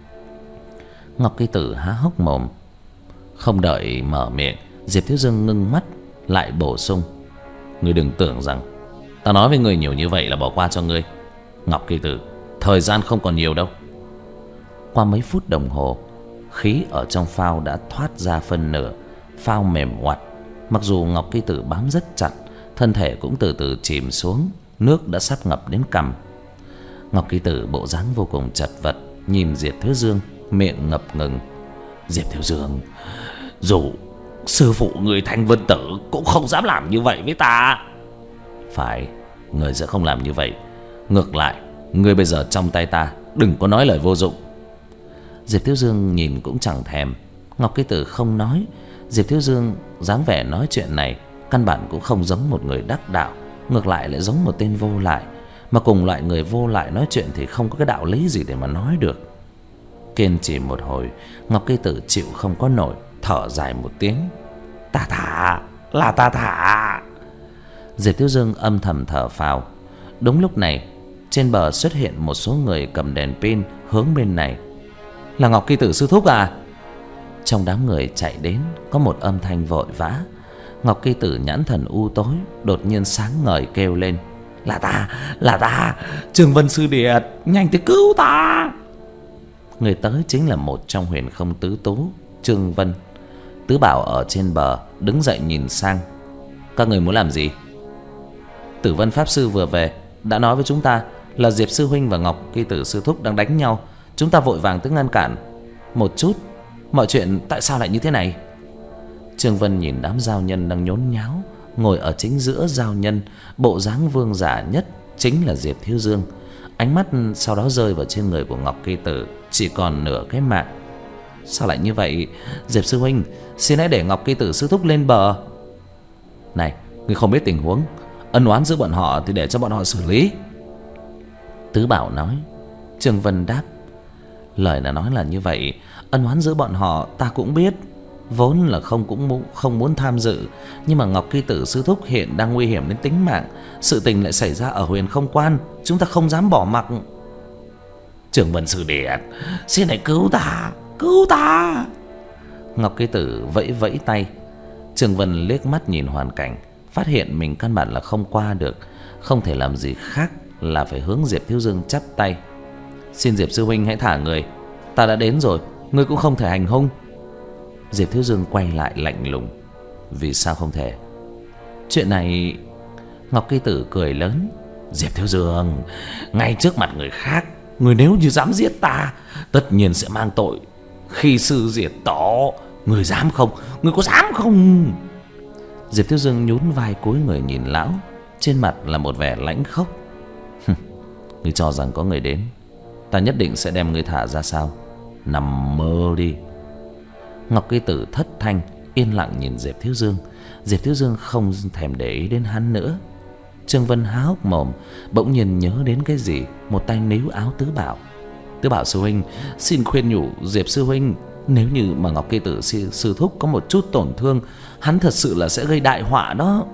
Ngọc Kỳ Tử há hốc mồm. Không đợi mở miệng, Diệp Thiếu Dương ngưng mắt, lại bổ sung: người đừng tưởng rằng ta nói với người nhiều như vậy là bỏ qua cho ngươi. Ngọc Kỳ Tử, thời gian không còn nhiều đâu. Qua mấy phút đồng hồ, khí ở trong phao đã thoát ra phân nửa. Phao mềm oặt. Mặc dù Ngọc Kỳ Tử bám rất chặt, thân thể cũng từ từ chìm xuống. Nước đã sắp ngập đến cằm. Ngọc Kỳ Tử bộ dáng vô cùng chật vật, nhìn Diệp Thiếu Dương, miệng ngập ngừng: Diệp Thiếu Dương, dù sư phụ người Thanh Vân Tử cũng không dám làm như vậy với ta. Phải, người sẽ không làm như vậy. Ngược lại, người bây giờ trong tay ta, đừng có nói lời vô dụng. Diệp Thiếu Dương nhìn cũng chẳng thèm. Ngọc Kỳ Tử không nói. Diệp Thiếu Dương dáng vẻ nói chuyện này căn bản cũng không giống một người đắc đạo, ngược lại lại giống một tên vô lại. Mà cùng loại người vô lại nói chuyện thì không có cái đạo lý gì để mà nói được. Kiên trì một hồi, Ngọc Kỳ Tử chịu không có nổi, thở dài một tiếng: ta thả, là ta thả. Diệp Thiếu Dương âm thầm thở phào. Đúng lúc này, trên bờ xuất hiện một số người cầm đèn pin hướng bên này. Là Ngọc Kỳ Tử sư thúc à? Trong đám người chạy đến có một âm thanh vội vã. Ngọc Kỳ Tử nhãn thần u tối, đột nhiên sáng ngời kêu lên: là ta, là ta, Trường Vân sư điệt, nhanh tới cứu ta. Người tới chính là một trong Huyền Không tứ tú, Trương Vân. Tứ Bảo ở trên bờ đứng dậy nhìn sang: các người muốn làm gì? Tử Vân pháp sư vừa về, đã nói với chúng ta là Diệp sư huynh và Ngọc Kỳ Tử sư thúc đang đánh nhau. Chúng ta vội vàng tới ngăn cản. Một chút, mọi chuyện tại sao lại như thế này? Trương Vân nhìn đám giao nhân đang nhốn nháo, ngồi ở chính giữa giao nhân, bộ dáng vương giả nhất chính là Diệp Thiếu Dương. Ánh mắt sau đó rơi vào trên người của Ngọc Kỳ Tử, chỉ còn nửa cái mạng. Sao lại như vậy? Diệp sư huynh, xin hãy để Ngọc Kỳ Tử sư thúc lên bờ. Này, ngươi không biết tình huống, ân oán giữa bọn họ thì để cho bọn họ xử lý. Tứ Bảo nói. Trương Vân đáp: lời là nói là như vậy, ân oán giữa bọn họ ta cũng biết, vốn là không cũng mu không muốn tham dự, nhưng mà Ngọc Kỳ Tử sư thúc hiện đang nguy hiểm đến tính mạng, sự tình lại xảy ra ở Huyền Không Quan, chúng ta không dám bỏ mặc. Trường Vân sư điệt, xin hãy cứu ta, cứu ta. Ngọc Kỳ Tử vẫy vẫy tay. Trường Vân liếc mắt nhìn hoàn cảnh, phát hiện mình căn bản là không qua được, không thể làm gì khác là phải hướng Diệp Thiếu Dương chắp tay: xin Diệp sư huynh hãy thả người, ta đã đến rồi, ngươi cũng không thể hành hung. Diệp Thiếu Dương quay lại lạnh lùng: vì sao không thể? Chuyện này... Ngọc Kỳ Tử cười lớn: Diệp Thiếu Dương, ngay trước mặt người khác, người nếu như dám giết ta, tất nhiên sẽ mang tội khi sư diệt tổ. Người dám không? Người có dám không? Diệp Thiếu Dương nhún vai cúi người nhìn lão, trên mặt là một vẻ lãnh khốc: người cho rằng có người đến Ta nhất định sẽ đem ngươi thả ra sao? Nằm mơ đi. Ngọc Kỳ Tử thất thanh yên lặng nhìn Diệp Thiếu Dương. Diệp Thiếu Dương không thèm để ý đến hắn nữa. Trương Vân há hốc mồm, bỗng nhiên nhớ đến cái gì, một tay níu áo Tứ Bảo. Tứ Bảo sư huynh, xin khuyên nhủ Diệp sư huynh, nếu như mà Ngọc Kỳ Tử sư, sư thúc có một chút tổn thương, hắn thật sự là sẽ gây đại họa đó.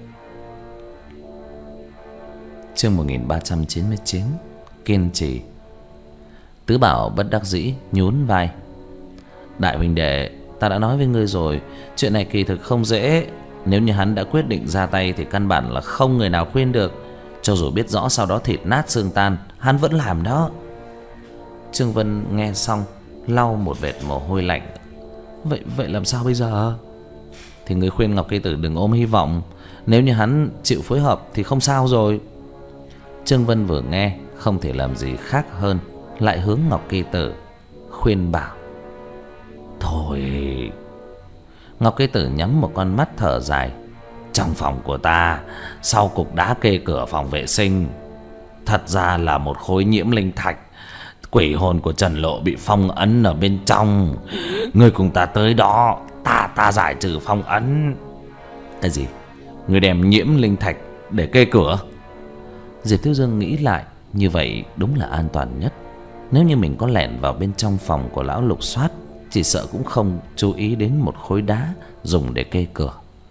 Chương một nghìn ba trăm chín mươi chín, kiên trì. Tứ Bảo bất đắc dĩ nhún vai. Đại huynh đệ, ta đã nói với ngươi rồi, chuyện này kỳ thực không dễ. Nếu như hắn đã quyết định ra tay thì căn bản là không người nào khuyên được. Cho dù biết rõ sau đó thịt nát xương tan, hắn vẫn làm đó. Trương Vân nghe xong lau một vệt mồ hôi lạnh. Vậy vậy làm sao bây giờ? Thì người khuyên Ngọc Kỳ Tử đừng ôm hy vọng. Nếu như hắn chịu phối hợp thì không sao rồi. Trương Vân vừa nghe không thể làm gì khác hơn, lại hướng Ngọc Kỳ Tử khuyên bảo. Thôi. Ngọc Kỳ Tử nhắm một con mắt thở dài. Trong phòng của ta, sau cục đá kê cửa phòng vệ sinh, thật ra là một khối nhiễm linh thạch. Quỷ hồn của Trần Lộ bị phong ấn ở bên trong. Ngươi cùng ta tới đó, ta ta giải trừ phong ấn. Cái gì? Ngươi đem nhiễm linh thạch để kê cửa? Diệp Thiếu Dương nghĩ lại, như vậy đúng là an toàn nhất. Nếu như mình có lẻn vào bên trong phòng của lão lục soát, chỉ sợ cũng không chú ý đến một khối đá dùng để kê cửa.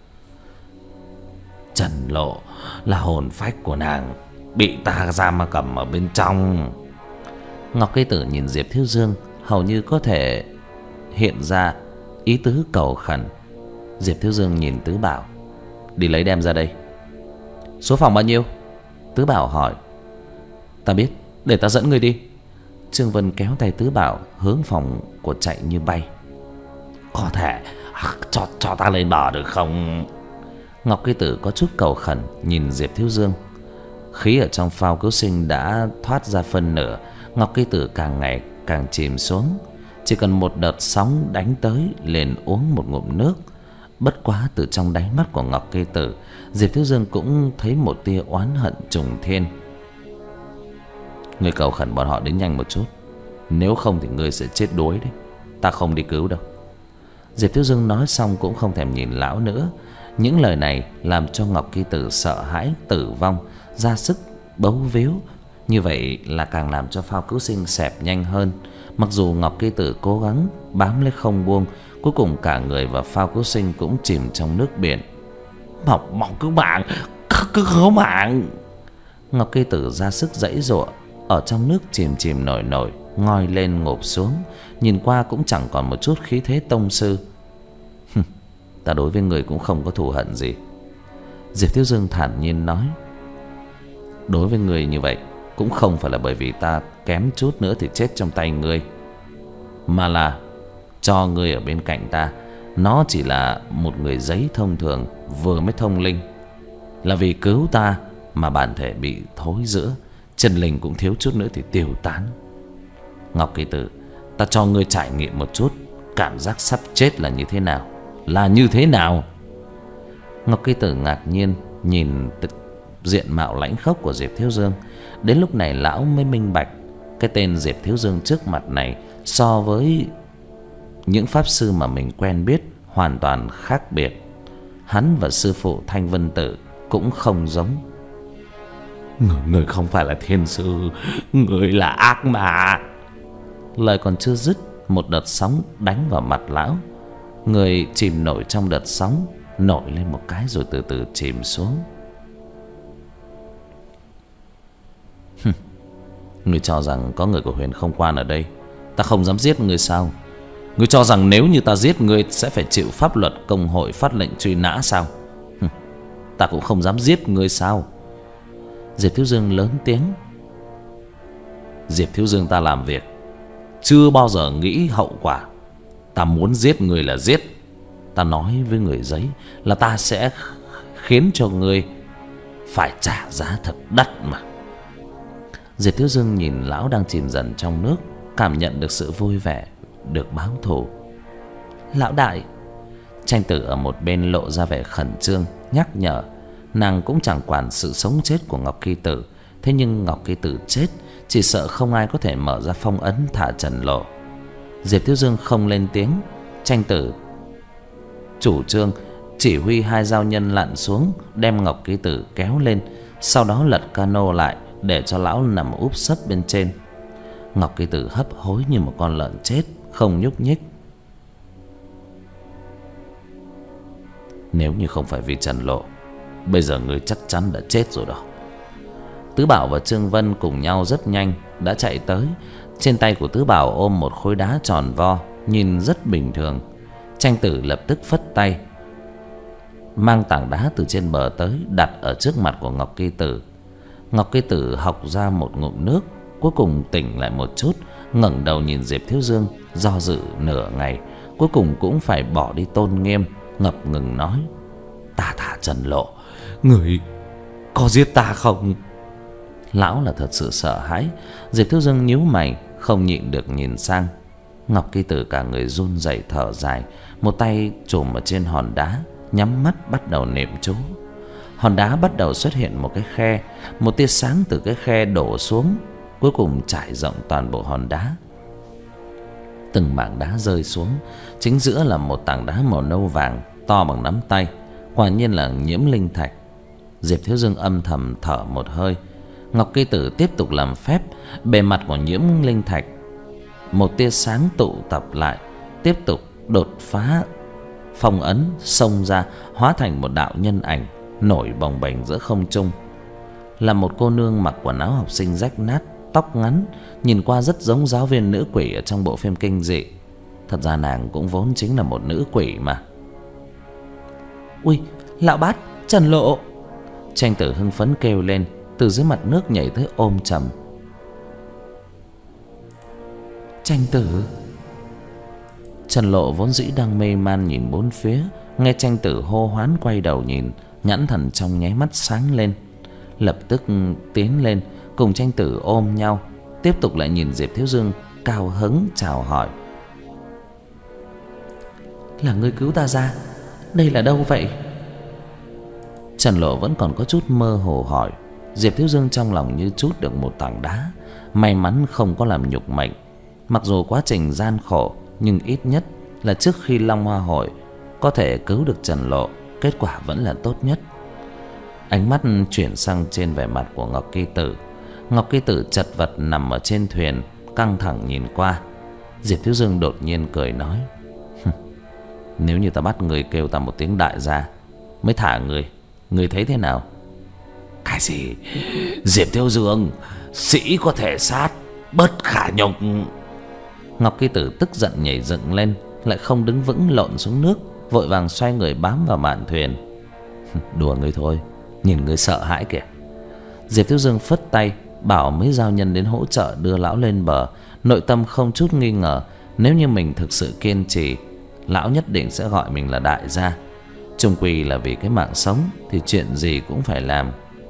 Trần Lộ là hồn phách của nàng, bị ta ra mà cầm ở bên trong. Ngọc Kỳ Tử nhìn Diệp Thiếu Dương, hầu như có thể hiện ra ý tứ cầu khẩn. Diệp Thiếu Dương nhìn Tứ Bảo. Đi lấy đem ra đây. Số phòng bao nhiêu? Tứ Bảo hỏi. Ta biết, để ta dẫn người đi. Trương Vân kéo tay Tứ Bảo hướng phòng của chạy như bay. Có thể cho, cho ta lên bờ được không? Ngọc Kỳ Tử có chút cầu khẩn nhìn Diệp Thiếu Dương. Khí ở trong phao cứu sinh đã thoát ra phân nửa. Ngọc Kỳ Tử càng ngày càng chìm xuống. Chỉ cần một đợt sóng đánh tới liền uống một ngụm nước. Bất quá từ trong đáy mắt của Ngọc Kỳ Tử, Diệp Thiếu Dương cũng thấy một tia oán hận trùng thiên. Ngươi cầu khẩn bọn họ đến nhanh một chút, nếu không thì ngươi sẽ chết đuối đấy. Ta không đi cứu đâu. Diệp Thiếu Dương nói xong cũng không thèm nhìn lão nữa. Những lời này làm cho Ngọc Kỳ Tử sợ hãi tử vong, ra sức bấu víu. Như vậy là càng làm cho phao cứu sinh xẹp nhanh hơn. Mặc dù Ngọc Kỳ Tử cố gắng bám lấy không buông, cuối cùng cả người và phao cứu sinh cũng chìm trong nước biển. Mọc mọc cứu mạng, cứ cứu mạng. Ngọc Kỳ Tử ra sức giãy giụa, ở trong nước chìm chìm nổi nổi, ngoi lên ngộp xuống, nhìn qua cũng chẳng còn một chút khí thế tông sư. Ta đối với người cũng không có thù hận gì. Diệp Thiếu Dương thản nhiên nói. Đối với người như vậy cũng không phải là bởi vì ta kém chút nữa thì chết trong tay ngươi, mà là cho ngươi ở bên cạnh ta, nó chỉ là một người giấy thông thường vừa mới thông linh. Là vì cứu ta mà bản thể bị thối rữa, chân linh cũng thiếu chút nữa thì tiêu tán. Ngọc Kỳ Tử, ta cho ngươi trải nghiệm một chút cảm giác sắp chết là như thế nào. Là như thế nào? Ngọc Kỳ Tử ngạc nhiên nhìn diện mạo lãnh khốc của Diệp Thiếu Dương. Đến lúc này lão mới minh bạch, cái tên Diệp Thiếu Dương trước mặt này so với những pháp sư mà mình quen biết hoàn toàn khác biệt. Hắn và sư phụ Thanh Vân Tử cũng không giống. Người, người không phải là thiên sư, người là ác ma. Lời còn chưa dứt, một đợt sóng đánh vào mặt lão. Người chìm nổi trong đợt sóng, nổi lên một cái rồi từ từ chìm xuống. Ngươi cho rằng có người của Huyền Không Quan ở đây, ta không dám giết ngươi sao? Ngươi cho rằng nếu như ta giết ngươi sẽ phải chịu pháp luật công hội phát lệnh truy nã sao? Ta cũng không dám giết ngươi sao? Diệp Thiếu Dương lớn tiếng. Diệp Thiếu Dương ta làm việc chưa bao giờ nghĩ hậu quả. Ta muốn giết người là giết. Ta nói với người giấy là ta sẽ khiến cho ngươi phải trả giá thật đắt mà. Diệp Thiếu Dương nhìn lão đang chìm dần trong nước, cảm nhận được sự vui vẻ được báo thù. Lão đại. Tranh Tử ở một bên lộ ra vẻ khẩn trương nhắc nhở. Nàng cũng chẳng quản sự sống chết của Ngọc Kỳ Tử, Thế nhưng Ngọc Kỳ Tử chết, chỉ sợ không ai có thể mở ra phong ấn thả Trần Lộ. Diệp Thiếu Dương không lên tiếng. Tranh Tử chủ trương chỉ huy hai giao nhân lặn xuống, đem Ngọc Kỳ Tử kéo lên, sau đó lật cano lại để cho lão nằm úp sấp bên trên. Ngọc Kỳ Tử hấp hối như một con lợn chết, không nhúc nhích. Nếu như không phải vì Trần Lộ, bây giờ ngươi chắc chắn đã chết rồi đó. Tứ Bảo và Trương Vân cùng nhau rất nhanh đã chạy tới. Trên tay của Tứ Bảo ôm một khối đá tròn vo, nhìn rất bình thường. Tranh Tử lập tức phất tay, mang tảng đá từ trên bờ tới, đặt ở trước mặt của Ngọc Kỳ Tử. Ngọc Kỳ Tử học ra một ngụm nước, cuối cùng tỉnh lại một chút, ngẩng đầu nhìn Diệp Thiếu Dương, do dự nửa ngày, cuối cùng cũng phải bỏ đi tôn nghiêm, ngập ngừng nói: "Ta thả Trần Lộ, người có giết ta không?" Lão là thật sự sợ hãi. Diệp Thiếu Dương nhíu mày, không nhịn được nhìn sang. Ngọc Kỳ Tử cả người run rẩy thở dài, một tay chùm ở trên hòn đá, nhắm mắt bắt đầu niệm chú. Hòn đá bắt đầu xuất hiện một cái khe, một tia sáng từ cái khe đổ xuống, cuối cùng trải rộng toàn bộ hòn đá. Từng mảng đá rơi xuống, chính giữa là một tảng đá màu nâu vàng to bằng nắm tay, quả nhiên là nhiễm linh thạch. Diệp Thiếu Dương âm thầm thở một hơi. Ngọc Kỳ Tử tiếp tục làm phép, bề mặt của nhiễm linh thạch một tia sáng tụ tập lại, tiếp tục đột phá phong ấn, xông ra, hóa thành một đạo nhân ảnh nổi bồng bềnh giữa không trung. Là một cô nương mặc quần áo học sinh rách nát, tóc ngắn, nhìn qua rất giống giáo viên nữ quỷ ở trong bộ phim kinh dị. Thật ra nàng cũng vốn chính là một nữ quỷ mà. "Ui, lão bát, Trần Lộ!" Tranh Tử hưng phấn kêu lên, từ dưới mặt nước nhảy tới ôm chầm. "Tranh Tử!" Trần Lộ vốn dĩ đang mê man nhìn bốn phía, nghe Tranh Tử hô hoán quay đầu nhìn, nhãn thần trong nháy mắt sáng lên, lập tức tiến lên cùng Tranh Tử ôm nhau, tiếp tục lại nhìn Diệp Thiếu Dương, cao hứng chào hỏi: "Là ngươi cứu ta ra, đây là đâu vậy?" Trần Lộ vẫn còn có chút mơ hồ hỏi. Diệp Thiếu Dương trong lòng như trút được một tảng đá, may mắn không có làm nhục mệnh. Mặc dù quá trình gian khổ, nhưng ít nhất là trước khi Long Hoa Hội có thể cứu được Trần Lộ, kết quả vẫn là tốt nhất. Ánh mắt chuyển sang trên vẻ mặt của Ngọc Kỳ Tử. Ngọc Kỳ Tử chật vật nằm ở trên thuyền, căng thẳng nhìn qua. Diệp Thiếu Dương đột nhiên cười nói: "Nếu như ta bắt người kêu ta một tiếng đại gia mới thả người, người thấy thế nào?" "Cái gì? Diệp Thiếu Dương, sĩ có thể sát, bất khả nhục." Ngọc Kỳ Tử tức giận nhảy dựng lên, lại không đứng vững, lộn xuống nước, vội vàng xoay người bám vào mạn thuyền. "Đùa ngươi thôi, nhìn ngươi sợ hãi kìa." Diệp Thiếu Dương phất tay bảo mấy giao nhân đến hỗ trợ đưa lão lên bờ, nội tâm không chút nghi ngờ, nếu như mình thực sự kiên trì, lão nhất định sẽ gọi mình là đại gia. Chung quy là vì cái mạng sống thì chuyện gì cũng phải làm.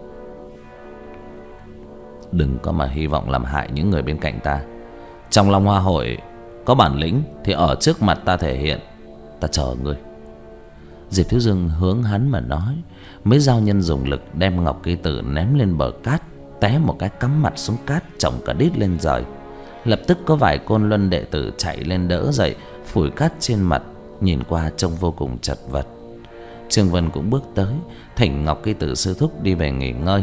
Đừng có mà hy vọng làm hại những người bên cạnh ta. Trong Long Hoa Hội có bản lĩnh thì ở trước mặt ta thể hiện, ta chờ ngươi." Diệp Thiếu Dương hướng hắn mà nói. Mấy giao nhân dùng lực đem Ngọc Kỳ Tử ném lên bờ cát, té một cái cắm mặt xuống cát, chồng cả đít lên rời. Lập tức có vài côn luân đệ tử chạy lên đỡ dậy, phủi cát trên mặt, nhìn qua trông vô cùng chật vật. Trương Vân cũng bước tới, thỉnh Ngọc Kỳ Tử sư thúc đi về nghỉ ngơi.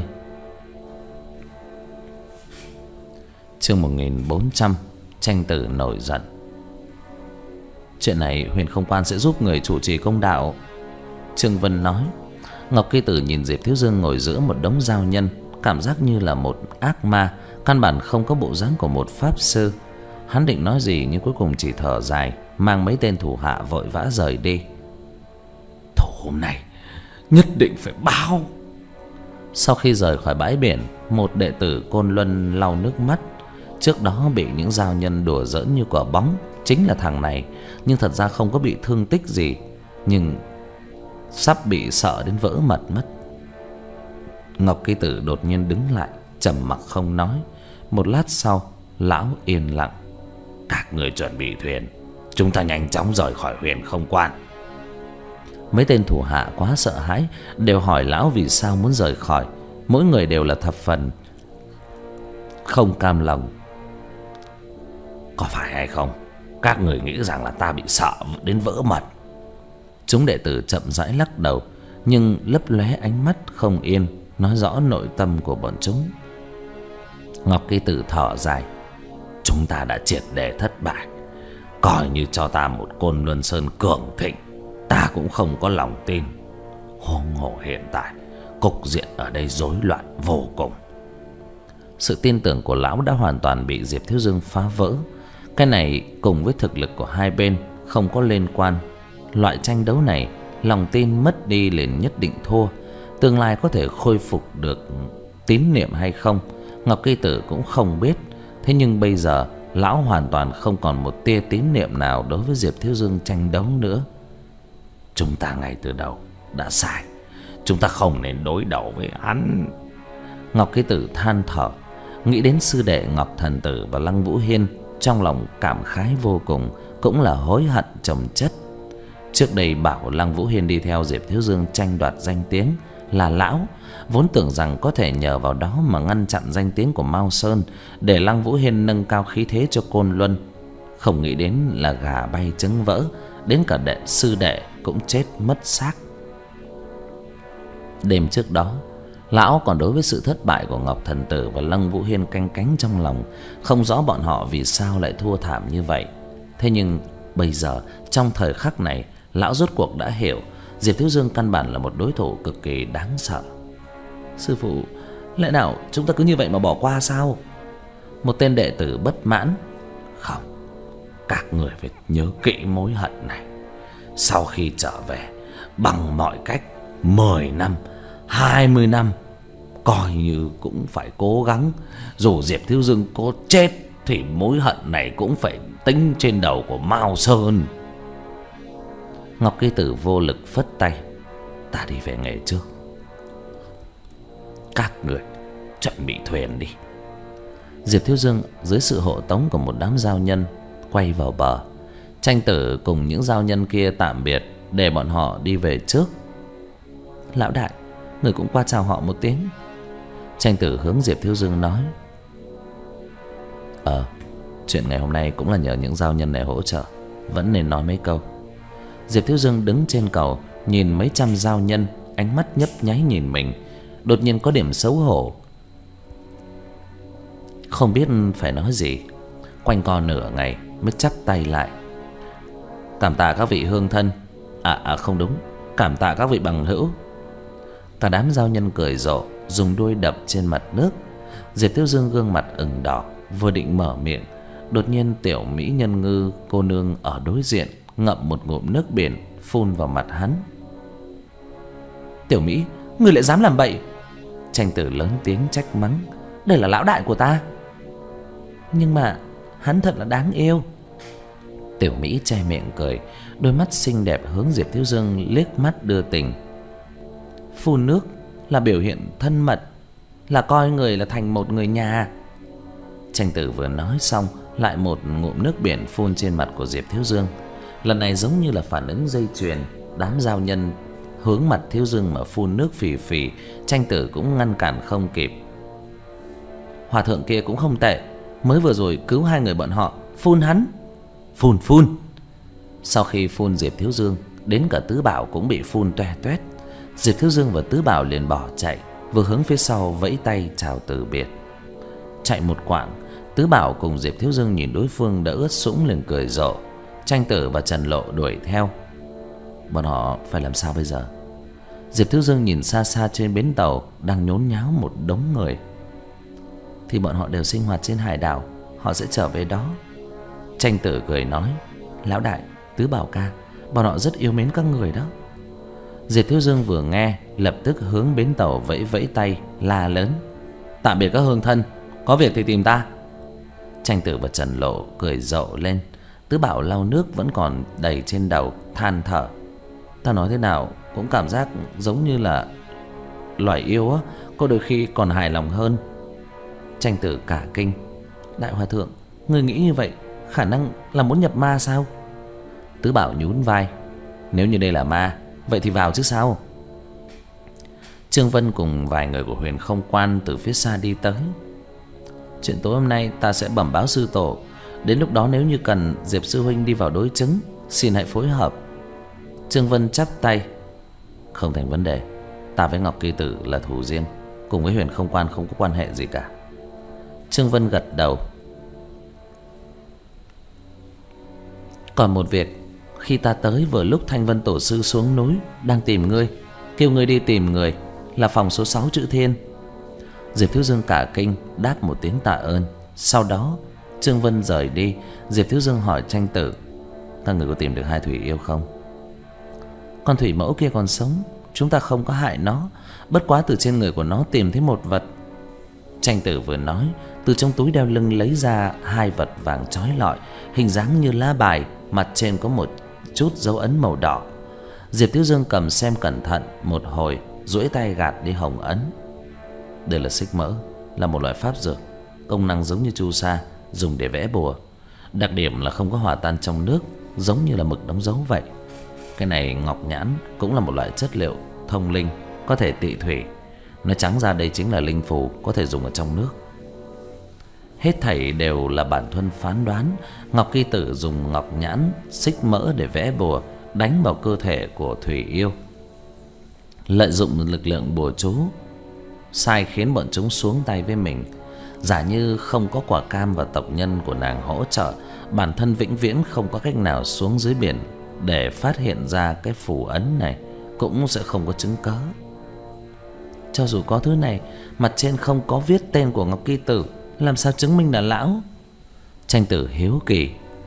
Chương một nghìn bốn trăm. Tranh Tử nổi giận. "Chuyện này Huyền Không Quan sẽ giúp người chủ trì công đạo." Trương Vân nói. Ngọc Kỳ Tử nhìn Diệp Thiếu Dương ngồi giữa một đống giao nhân, cảm giác như là một ác ma, căn bản không có bộ dáng của một pháp sư. Hắn định nói gì nhưng cuối cùng chỉ thở dài, mang mấy tên thủ hạ vội vã rời đi. "Thủ hôm nay nhất định phải báo." Sau khi rời khỏi bãi biển, một đệ tử Côn Luân lau nước mắt. Trước đó bị những giao nhân đùa giỡn như quả bóng, chính là thằng này, nhưng thật ra không có bị thương tích gì, nhưng sắp bị sợ đến vỡ mật mất. Ngọc Kỳ Tử đột nhiên đứng lại, trầm mặc không nói. Một lát sau, lão yên lặng: "Các người chuẩn bị thuyền, chúng ta nhanh chóng rời khỏi Huyền Không Quan." Mấy tên thủ hạ quá sợ hãi, đều hỏi lão vì sao muốn rời khỏi. Mỗi người đều là thập phần không cam lòng. Có phải hay không? Các người nghĩ rằng là ta bị sợ đến vỡ mật? Chúng đệ tử chậm rãi lắc đầu, nhưng lấp lóe ánh mắt không yên, nói rõ nội tâm của bọn chúng. Ngọc Kỳ Tử thở dài. Chúng ta đã triệt để thất bại. Coi như cho ta một Côn Luân Sơn cường thịnh, ta cũng không có lòng tin. Huống hồ hiện tại cục diện ở đây rối loạn vô cùng. Sự tin tưởng của lão đã hoàn toàn bị Diệp Thiếu Dương phá vỡ. Cái này cùng với thực lực của hai bên không có liên quan. Loại tranh đấu này, lòng tin mất đi liền nhất định thua. Tương lai có thể khôi phục được tín niệm hay không, Ngọc Kỳ Tử cũng không biết. Thế nhưng bây giờ lão hoàn toàn không còn một tia tín niệm nào đối với Diệp Thiếu Dương tranh đấu nữa. Chúng ta ngay từ đầu đã sai. Chúng ta không nên đối đầu với hắn. Ngọc Kỳ Tử than thở, nghĩ đến sư đệ Ngọc Thần Tử và Lăng Vũ Hiên, trong lòng cảm khái vô cùng, cũng là hối hận chồng chất. Trước đây bảo Lăng Vũ Hiên đi theo Diệp Thiếu Dương tranh đoạt danh tiếng là lão vốn tưởng rằng có thể nhờ vào đó mà ngăn chặn danh tiếng của Mao Sơn, để Lăng Vũ Hiên nâng cao khí thế cho Côn Luân. Không nghĩ đến là gà bay trứng vỡ, đến cả đệ sư đệ cũng chết mất xác. Đêm trước đó, lão còn đối với sự thất bại của Ngọc Thần Tử và Lăng Vũ Hiên canh cánh trong lòng, không rõ bọn họ vì sao lại thua thảm như vậy. Thế nhưng bây giờ, trong thời khắc này, lão rốt cuộc đã hiểu Diệp Thiếu Dương căn bản là một đối thủ cực kỳ đáng sợ. Sư phụ, lẽ nào chúng ta cứ như vậy mà bỏ qua sao? Một tên đệ tử bất mãn. Không, các người phải nhớ kỹ mối hận này. Sau khi trở về, bằng mọi cách, mười năm, hai mươi năm, coi như cũng phải cố gắng. Dù Diệp Thiếu Dương có chết thì mối hận này cũng phải tính trên đầu của Mao Sơn. Ngọc Kỳ Tử vô lực phất tay. Ta đi về nghề trước. Các người chuẩn bị thuyền đi. Diệp Thiếu Dương dưới sự hộ tống của một đám giao nhân quay vào bờ. Tranh Tử cùng những giao nhân kia tạm biệt, để bọn họ đi về trước. Lão đại, người cũng qua chào họ một tiếng. Tranh Tử hướng Diệp Thiếu Dương nói. Ờ, chuyện ngày hôm nay cũng là nhờ những giao nhân này hỗ trợ, vẫn nên nói mấy câu. Diệp Thiếu Dương đứng trên cầu, nhìn mấy trăm giao nhân, ánh mắt nhấp nháy nhìn mình, đột nhiên có điểm xấu hổ, không biết phải nói gì. Quanh co nửa ngày mới chắp tay lại. Cảm tạ các vị hương thân. À, à không đúng, cảm tạ các vị bằng hữu. Cả đám giao nhân cười rộ, dùng đuôi đập trên mặt nước. Diệp Thiếu Dương gương mặt ửng đỏ, vừa định mở miệng, đột nhiên tiểu mỹ nhân ngư cô nương ở đối diện ngậm một ngụm nước biển phun vào mặt hắn. Tiểu Mỹ, ngươi lại dám làm bậy? Tranh Tử lớn tiếng trách mắng. Đây là lão đại của ta. Nhưng mà hắn thật là đáng yêu. Tiểu Mỹ che miệng cười, đôi mắt xinh đẹp hướng Diệp Thiếu Dương liếc mắt đưa tình. Phun nước là biểu hiện thân mật, là coi người là thành một người nhà. Tranh Tử vừa nói xong, lại một ngụm nước biển phun trên mặt của Diệp Thiếu Dương. Lần này giống như là phản ứng dây chuyền, đám giao nhân hướng mặt Thiếu Dương mà phun nước phì phì. Tranh Tử cũng ngăn cản không kịp. Hòa thượng kia cũng không tệ, mới vừa rồi cứu hai người bọn họ, phun hắn. Phun phun. Sau khi phun Diệp Thiếu Dương, đến cả Tứ Bảo cũng bị phun toe toét. Diệp Thiếu Dương và Tứ Bảo liền bỏ chạy, vừa hướng phía sau vẫy tay chào từ biệt. Chạy một quãng, Tứ Bảo cùng Diệp Thiếu Dương nhìn đối phương đã ướt sũng liền cười rộ. Tranh Tử và Trần Lộ đuổi theo. Bọn họ phải làm sao bây giờ? Diệp Thiếu Dương nhìn xa xa trên bến tàu đang nhốn nháo một đống người. Thì bọn họ đều sinh hoạt trên hải đảo, họ sẽ trở về đó. Tranh Tử cười nói. Lão đại, Tứ Bảo ca, bọn họ rất yêu mến các người đó. Diệp Thiếu Dương vừa nghe, lập tức hướng bến tàu vẫy vẫy tay, la lớn. Tạm biệt các hương thân, có việc thì tìm ta. Tranh Tử và Trần Lộ cười rộ lên. Tứ Bảo lau nước vẫn còn đầy trên đầu, than thở. Ta nói thế nào cũng cảm giác giống như là loài yêu á, có đôi khi còn hài lòng hơn. Tranh Tử cả kinh. Đại hòa thượng, người nghĩ như vậy khả năng là muốn nhập ma sao? Tứ Bảo nhún vai. Nếu như đây là ma, vậy thì vào chứ sao? Trương Vân cùng vài người của Huyền Không Quan từ phía xa đi tới. Chuyện tối hôm nay ta sẽ bẩm báo sư tổ. Đến lúc đó nếu như cần Diệp sư huynh đi vào đối chứng, xin hãy phối hợp. Trương Vân chắp tay. Không thành vấn đề. Ta với Ngọc Kỳ Tử là thù riêng, cùng với Huyền Không Quan không có quan hệ gì cả. Trương Vân gật đầu. Còn một việc, khi ta tới vừa lúc Thanh Vân tổ sư xuống núi đang tìm ngươi, kêu ngươi đi tìm người, là phòng số sáu Chữ Thiên. Diệp Thiếu Dương cả kinh đáp một tiếng tạ ơn. Sau đó Trương Vân rời đi. Diệp Thiếu Dương hỏi Tranh Tử: các người có tìm được hai thủy yêu không? Con thủy mẫu kia còn sống, chúng ta không có hại nó, bất quá từ trên người của nó tìm thấy một vật. Tranh Tử vừa nói, từ trong túi đeo lưng lấy ra hai vật vàng chói lọi, hình dáng như lá bài, mặt trên có một chút dấu ấn màu đỏ. Diệp Thiếu Dương cầm xem cẩn thận một hồi, duỗi tay gạt đi hồng ấn. Đây là xích mỡ, là một loại pháp dược, công năng giống như chu sa, dùng để vẽ bùa. Đặc điểm là không có hòa tan trong nước, giống như là mực đóng dấu vậy. Cái này ngọc nhãn cũng là một loại chất liệu thông linh, có thể tị thủy. Nói trắng ra đây chính là linh phù, có thể dùng ở trong nước. Hết thảy đều là bản thuần phán đoán. Ngọc Kỳ Tử dùng ngọc nhãn, xích mỡ để vẽ bùa, đánh vào cơ thể của thủy yêu, lợi dụng lực lượng bùa chú, sai khiến bọn chúng xuống tay với mình. Giả như không có quả cam và tộc nhân của nàng hỗ trợ, bản thân vĩnh viễn không có cách nào xuống dưới biển để phát hiện ra cái phù ấn này, cũng sẽ không có chứng cớ. Cho dù có thứ này, mặt trên không có viết tên của Ngọc Kỳ Tử, làm sao chứng minh là lão? Tranh Tử hiếu kỳ.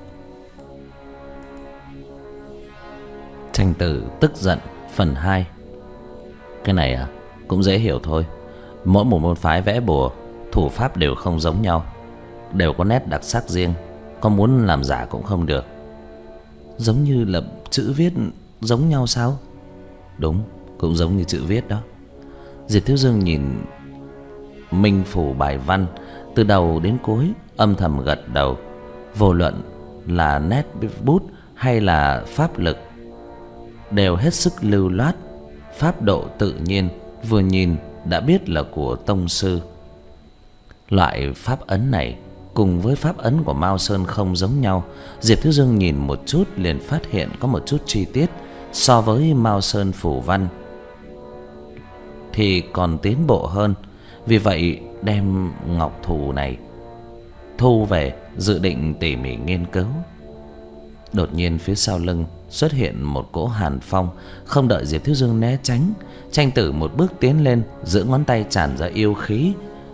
Tranh Tử tức giận. Phần hai. Cái này à, cũng dễ hiểu thôi. Mỗi một môn phái vẽ bùa, thủ pháp đều không giống nhau, đều có nét đặc sắc riêng, có muốn làm giả cũng không được. Giống như là chữ viết giống nhau sao? Đúng, cũng giống như chữ viết đó. Diệp Thiếu Dương nhìn minh phủ bài văn từ đầu đến cuối, âm thầm gật đầu. Vô luận là nét bút hay là pháp lực, đều hết sức lưu loát, pháp độ tự nhiên, vừa nhìn đã biết là của tông sư. Loại pháp ấn này cùng với pháp ấn của Mao Sơn không giống nhau. Diệp Thiếu Dương nhìn một chút liền phát hiện có một chút chi tiết so với Mao Sơn phủ văn thì còn tiến bộ hơn. Vì vậy đem ngọc thù này thu về, dự định tỉ mỉ nghiên cứu. Đột nhiên phía sau lưng xuất hiện một cỗ hàn phong. Không đợi Diệp Thiếu Dương né tránh, Tranh Tử một bước tiến lên, giữa ngón tay tràn ra yêu khí,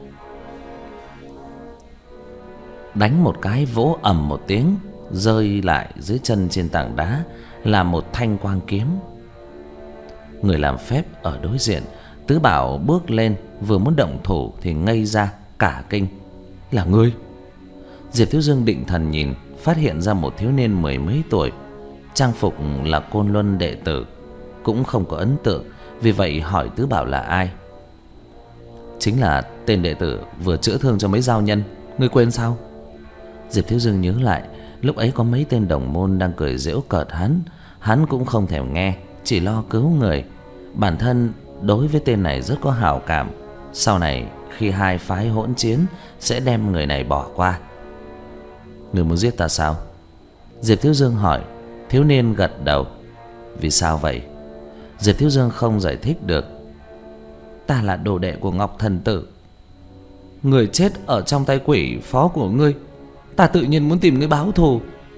đánh một cái, vỗ ầm một tiếng, rơi lại dưới chân trên tảng đá là một thanh quang kiếm. Người làm phép ở đối diện, Tứ Bảo bước lên, vừa muốn động thủ thì ngây ra cả kinh. Là ngươi? Diệp Thiếu Dương định thần nhìn, phát hiện ra một thiếu niên mười mấy tuổi, trang phục là Côn Luân đệ tử, cũng không có ấn tượng. Vì vậy hỏi Tứ Bảo là ai. Chính là tên đệ tử vừa chữa thương cho mấy giao nhân, ngươi quên sao? Diệp Thiếu Dương nhớ lại, lúc ấy có mấy tên đồng môn đang cười giễu cợt hắn, hắn cũng không thèm nghe, chỉ lo cứu người. Bản thân đối với tên này rất có hảo cảm, sau này khi hai phái hỗn chiến sẽ đem người này bỏ qua. Người muốn giết ta sao? Diệp Thiếu Dương hỏi. Thiếu niên gật đầu. Vì sao vậy? Diệp Thiếu Dương không giải thích được. Ta là đồ đệ của Ngọc Thần Tử, người chết ở trong tay quỷ phó của ngươi, ta tự nhiên muốn tìm ngươi báo thù.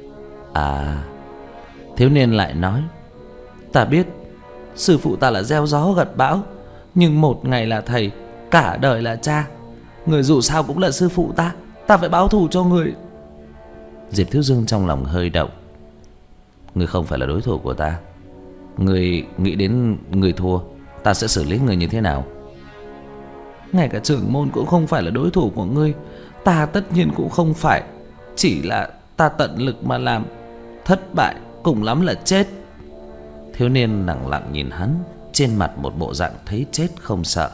À, thiếu niên lại nói. Ta biết sư phụ ta là gieo gió gặt bão, nhưng một ngày là thầy, cả đời là cha. Người dù sao cũng là sư phụ ta, ta phải báo thù cho người. Diệp Thiếu Dương trong lòng hơi động. Người không phải là đối thủ của ta. Người nghĩ đến người thua, ta sẽ xử lý người như thế nào? Ngay cả trưởng môn cũng không phải là đối thủ của ngươi, ta tất nhiên cũng không phải. Chỉ là ta tận lực mà làm, thất bại cùng lắm là chết. Thiếu niên lặng lặng nhìn hắn, trên mặt một bộ dạng thấy chết không sợ.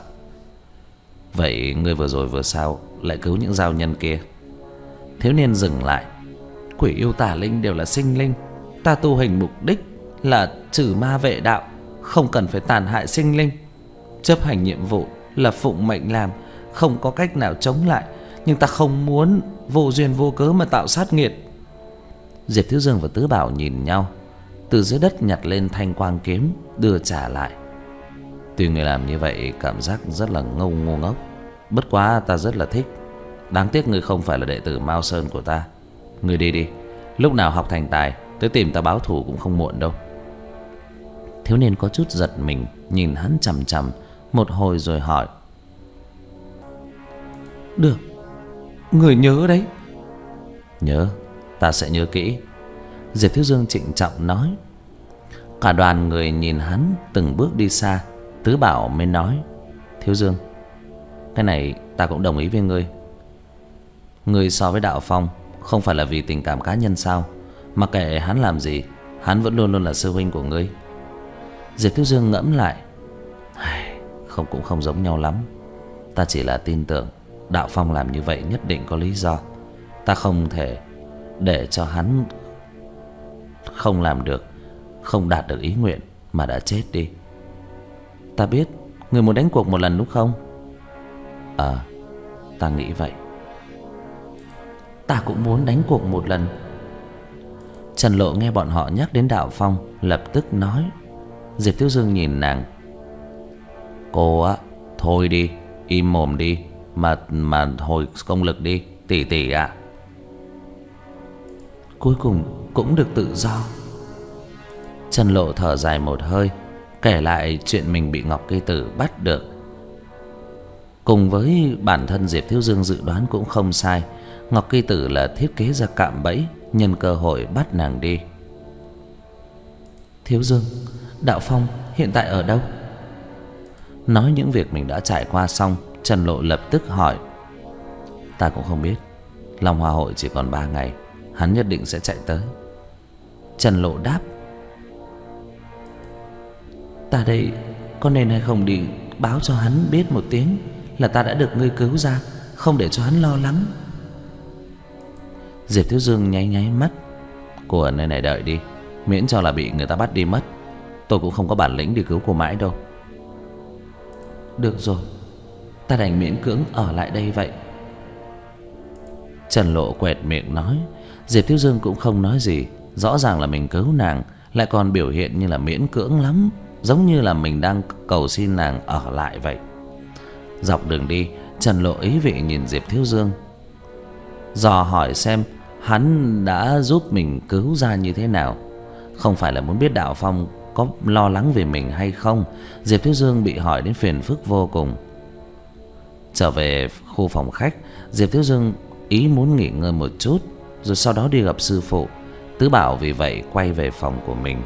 Vậy ngươi vừa rồi vừa sao lại cứu những giao nhân kia? Thiếu niên dừng lại. Quỷ yêu tà linh đều là sinh linh, ta tu hành mục đích là trừ ma vệ đạo, không cần phải tàn hại sinh linh. Chấp hành nhiệm vụ là phụng mệnh làm, không có cách nào chống lại. Nhưng ta không muốn vô duyên vô cớ mà tạo sát nghiệt. Diệp Thiếu Dương và Tứ Bảo nhìn nhau, từ dưới đất nhặt lên thanh quang kiếm đưa trả lại. Tuy người làm như vậy cảm giác rất là ngông ngu ngốc, bất quá ta rất là thích. Đáng tiếc người không phải là đệ tử Mao Sơn của ta. Người đi đi, lúc nào học thành tài tới tìm ta báo thù cũng không muộn đâu. Thiếu niên có chút giật mình, nhìn hắn chằm chằm một hồi rồi hỏi: Được, người nhớ đấy. Nhớ, ta sẽ nhớ kỹ. Diệp Thiếu Dương trịnh trọng nói. Cả đoàn người nhìn hắn từng bước đi xa. Tứ Bảo mới nói: Thiếu Dương, cái này ta cũng đồng ý với ngươi. Ngươi so với Đạo Phong không phải là vì tình cảm cá nhân sao? Mà kệ hắn làm gì, hắn vẫn luôn luôn là sư huynh của ngươi. Diệp Thiếu Dương ngẫm lại: Không, cũng không giống nhau lắm. Ta chỉ là tin tưởng Đạo Phong làm như vậy nhất định có lý do. Ta không thể để cho hắn không làm được, không đạt được ý nguyện mà đã chết đi. Ta biết người muốn đánh cuộc một lần đúng không? Ờ, à, ta nghĩ vậy. Ta cũng muốn đánh cuộc một lần. Trần Lộ nghe bọn họ nhắc đến Đạo Phong lập tức nói. Diệp Thiếu Dương nhìn nàng: Cô á, thôi đi, im mồm đi, mà mà hồi công lực đi, tỷ tỷ ạ. Cuối cùng cũng được tự do. Trần Lộ thở dài một hơi, kể lại chuyện mình bị Ngọc Kỳ Tử bắt được. Cùng với bản thân Diệp Thiếu Dương dự đoán cũng không sai, Ngọc Kỳ Tử là thiết kế ra cạm bẫy, nhân cơ hội bắt nàng đi. Thiếu Dương, Đạo Phong hiện tại ở đâu? Nói những việc mình đã trải qua xong, Trần Lộ lập tức hỏi. Ta cũng không biết. Long Hoa Hội chỉ còn ba ngày, hắn nhất định sẽ chạy tới. Trần Lộ đáp. Ta đây có nên hay không đi báo cho hắn biết một tiếng là ta đã được ngươi cứu ra, không để cho hắn lo lắng? Diệp Thiếu Dương nháy nháy mắt. Cô ở nơi này đợi đi, miễn cho là bị người ta bắt đi mất. Tôi cũng không có bản lĩnh đi cứu cô mãi đâu. Được rồi, ta đành miễn cưỡng ở lại đây vậy. Trần Lộ quẹt miệng nói. Diệp Thiếu Dương cũng không nói gì. Rõ ràng là mình cứu nàng, lại còn biểu hiện như là miễn cưỡng lắm, giống như là mình đang cầu xin nàng ở lại vậy. Dọc đường đi, Trần Lộ ý vị nhìn Diệp Thiếu Dương, dò hỏi xem hắn đã giúp mình cứu ra như thế nào. Không phải là muốn biết Đạo Phong có lo lắng về mình hay không. Diệp Thiếu Dương bị hỏi đến phiền phức vô cùng. Trở về khu phòng khách, Diệp Thiếu Dương ý muốn nghỉ ngơi một chút, rồi sau đó đi gặp sư phụ. Tứ Bảo vì vậy quay về phòng của mình.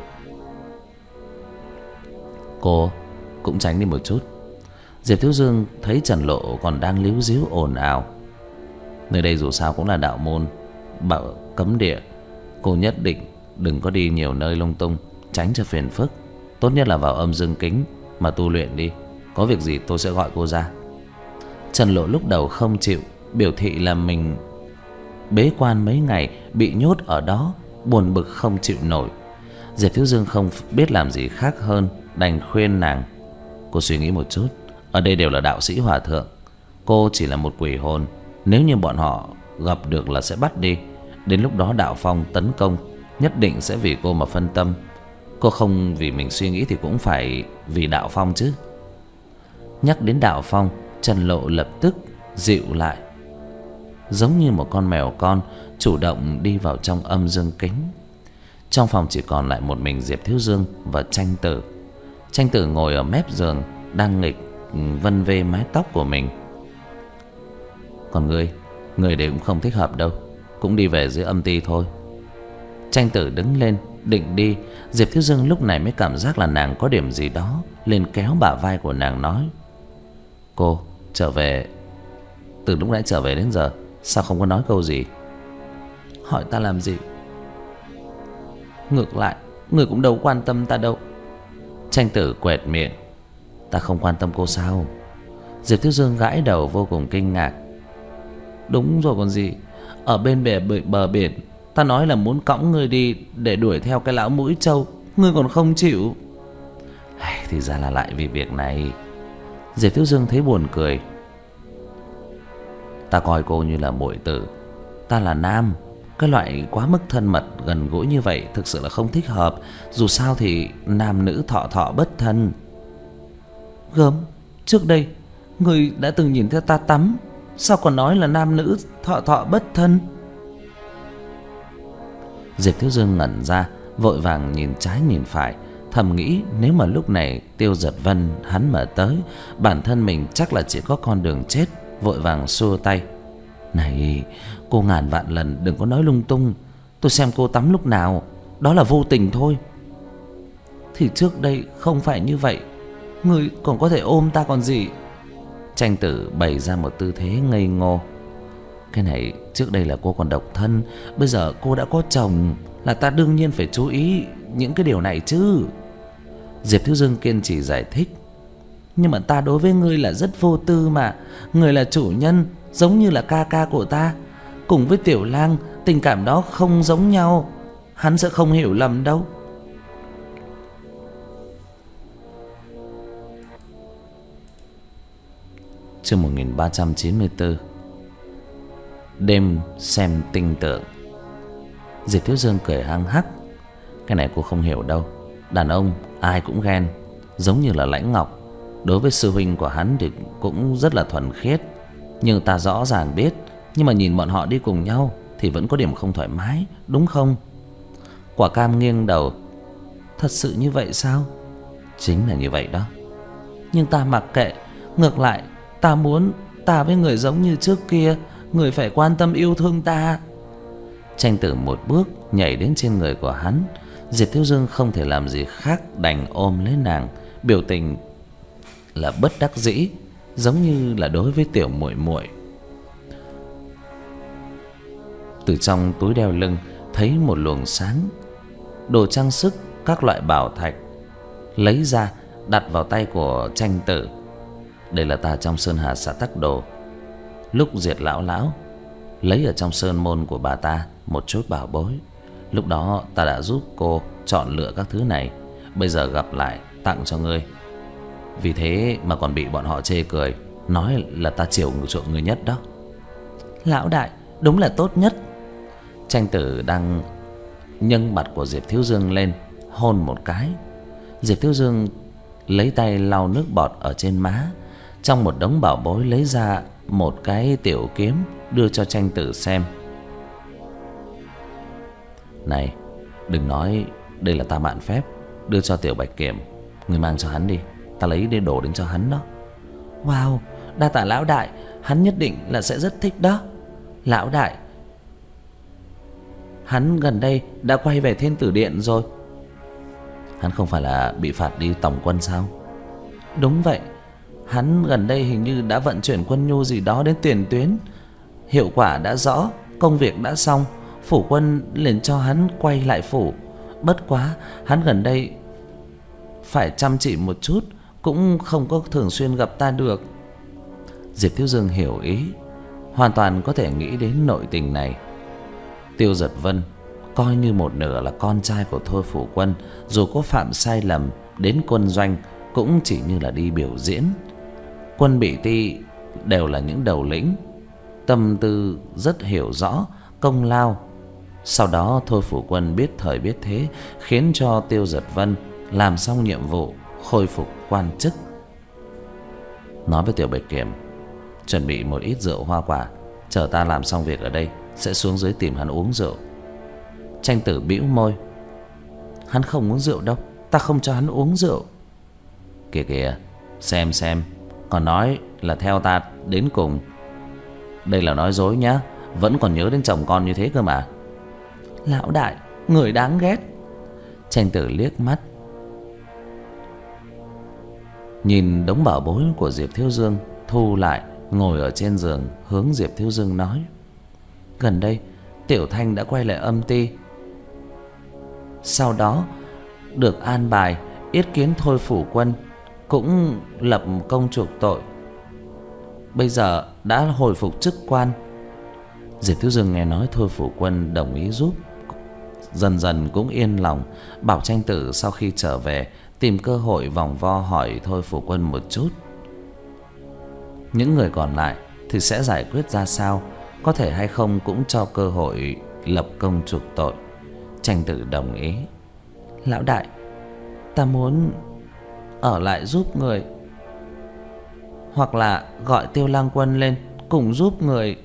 Cô cũng tránh đi một chút. Diệp Thiếu Dương thấy Trần Lộ còn đang líu díu ồn ào. Nơi đây dù sao cũng là đạo môn bảo cấm địa, cô nhất định đừng có đi nhiều nơi lung tung, tránh cho phiền phức. Tốt nhất là vào âm dương kính mà tu luyện đi. Có việc gì tôi sẽ gọi cô ra. Trần Lộ lúc đầu không chịu, biểu thị là mình bế quan mấy ngày, bị nhốt ở đó, buồn bực không chịu nổi. Diệp Thiếu Dương không biết làm gì khác hơn, đành khuyên nàng. Cô suy nghĩ một chút, ở đây đều là đạo sĩ hòa thượng, cô chỉ là một quỷ hồn. Nếu như bọn họ gặp được là sẽ bắt đi. Đến lúc đó Đạo Phong tấn công, nhất định sẽ vì cô mà phân tâm. Cô không vì mình suy nghĩ thì cũng phải vì Đạo Phong chứ. Nhắc đến Đạo Phong, Trần Lộ lập tức dịu lại, giống như một con mèo con chủ động đi vào trong âm dương kính. Trong phòng chỉ còn lại một mình Diệp Thiếu Dương và Tranh Tử. Tranh Tử ngồi ở mép giường, đang nghịch vân vê mái tóc của mình. Còn ngươi, ngươi đấy cũng không thích hợp đâu, cũng đi về dưới âm ti thôi. Tranh Tử đứng lên định đi. Diệp Thiếu Dương lúc này mới cảm giác là nàng có điểm gì đó, liền kéo bả vai của nàng nói. Cô trở về, từ lúc nãy trở về đến giờ sao không có nói câu gì? Hỏi ta làm gì? Ngược lại, người cũng đâu quan tâm ta đâu. Tranh Tử quẹt miệng. Ta không quan tâm cô sao? Diệp Thiếu Dương gãi đầu vô cùng kinh ngạc. Đúng rồi còn gì. Ở bên bể bờ biển, ta nói là muốn cõng ngươi đi để đuổi theo cái lão mũi trâu, ngươi còn không chịu. Thì ra là lại vì việc này. Diệp Thiếu Dương thấy buồn cười. Ta coi cô như là muội tử. Ta là nam. Cái loại quá mức thân mật gần gũi như vậy thực sự là không thích hợp. Dù sao thì nam nữ thọ thọ bất thân. Gớm, trước đây người đã từng nhìn theo ta tắm, sao còn nói là nam nữ thọ thọ bất thân? Diệp Thiếu Dương ngẩn ra, vội vàng nhìn trái nhìn phải, thầm nghĩ nếu mà lúc này Tiêu Giật Vân hắn mà tới, bản thân mình chắc là chỉ có con đường chết. Vội vàng xua tay. Này, cô ngàn vạn lần đừng có nói lung tung. Tôi xem cô tắm lúc nào, đó là vô tình thôi. Thì trước đây không phải như vậy, người còn có thể ôm ta còn gì. Tranh Tử bày ra một tư thế ngây ngô. Cái này trước đây là cô còn độc thân, bây giờ cô đã có chồng, là ta đương nhiên phải chú ý những cái điều này chứ. Diệp Thiếu Dương kiên trì giải thích. Nhưng mà ta đối với ngươi là rất vô tư mà. Người là chủ nhân, giống như là ca ca của ta. Cùng với Tiểu Lang, tình cảm đó không giống nhau. Hắn sẽ không hiểu lầm đâu. Chương một nghìn ba trăm chín mươi tư. Đêm xem tinh tượng. Diệp Thiếu Dương cười hăng hắc. Cái này cô không hiểu đâu. Đàn ông ai cũng ghen. Giống như là Lãnh Ngọc, đối với sư huynh của hắn thì cũng rất là thuần khiết. Nhưng ta rõ ràng biết, nhưng mà nhìn bọn họ đi cùng nhau thì vẫn có điểm không thoải mái, đúng không? Quả Cam nghiêng đầu. Thật sự như vậy sao? Chính là như vậy đó. Nhưng ta mặc kệ. Ngược lại ta muốn ta với người giống như trước kia. Người phải quan tâm yêu thương ta. Tranh Tử một bước nhảy đến trên người của hắn. Diệp Thiếu Dương không thể làm gì khác đành ôm lấy nàng, biểu tình là bất đắc dĩ, giống như là đối với tiểu muội muội. Từ trong túi đeo lưng thấy một luồng sáng, đồ trang sức các loại bảo thạch, lấy ra đặt vào tay của Tranh Tử. Đây là ta trong Sơn Hà xã Tắc Đồ lúc diệt lão lão, lấy ở trong sơn môn của bà ta một chút bảo bối. Lúc đó ta đã giúp cô chọn lựa các thứ này, bây giờ gặp lại tặng cho ngươi. Vì thế mà còn bị bọn họ chê cười, nói là ta chiều chuộng người nhất đó. Lão đại đúng là tốt nhất. Tranh Tử đang nâng mặt của Diệp Thiếu Dương lên, hôn một cái. Diệp Thiếu Dương lấy tay lau nước bọt ở trên má. Trong một đống bảo bối lấy ra một cái tiểu kiếm, đưa cho Tranh Tử xem. Này, đừng nói đây là ta mạn phép đưa cho Tiểu Bạch Kiểm. Người mang cho hắn đi, ta lấy đi đồ đến cho hắn đó. Wow, đa tạ lão đại, hắn nhất định là sẽ rất thích đó. Lão đại, hắn gần đây đã quay về Thiên Tử Điện rồi. Hắn không phải là bị phạt đi tổng quân sao? Đúng vậy, hắn gần đây hình như đã vận chuyển quân nhu gì đó đến tiền tuyến. Hiệu quả đã rõ, công việc đã xong, phủ quân liền cho hắn quay lại phủ. Bất quá hắn gần đây phải chăm chỉ một chút, cũng không có thường xuyên gặp ta được. Diệp Thiếu Dương hiểu ý, hoàn toàn có thể nghĩ đến nội tình này. Tiêu Giật Vân coi như một nửa là con trai của Thôi phủ quân, dù có phạm sai lầm đến quân doanh cũng chỉ như là đi biểu diễn. Quân Bị Ti đều là những đầu lĩnh, tâm tư rất hiểu rõ công lao. Sau đó Thôi phủ quân biết thời biết thế, khiến cho Tiêu Giật Vân làm xong nhiệm vụ khôi phục quan chức. Nói với Tiểu Bạch Kiểm chuẩn bị một ít rượu hoa quả, chờ ta làm xong việc ở đây sẽ xuống dưới tìm hắn uống rượu. Tranh Tử bĩu môi. Hắn không uống rượu đâu, ta không cho hắn uống rượu. Kìa kìa, xem xem, còn nói là theo ta đến cùng. Đây là nói dối nhá, vẫn còn nhớ đến chồng con như thế cơ mà. Lão đại, người đáng ghét. Tranh Tử liếc mắt nhìn đống bảo bối của Diệp Thiếu Dương, thu lại, ngồi ở trên giường hướng Diệp Thiếu Dương nói. Gần đây Tiểu Thanh đã quay lại âm ty, sau đó được an bài yết kiến Thôi phủ quân, cũng lập công chuộc tội, bây giờ đã hồi phục chức quan. Diệp Thiếu Dương nghe nói Thôi phủ quân đồng ý giúp, dần dần cũng yên lòng, bảo Tranh Tử sau khi trở về tìm cơ hội vòng vo hỏi Thôi phủ quân một chút. Những người còn lại thì sẽ giải quyết ra sao, có thể hay không cũng cho cơ hội lập công chuộc tội. Tranh tử đồng ý. Lão đại, ta muốn ở lại giúp người, hoặc là gọi Tiêu Lang Quân lên cùng giúp người.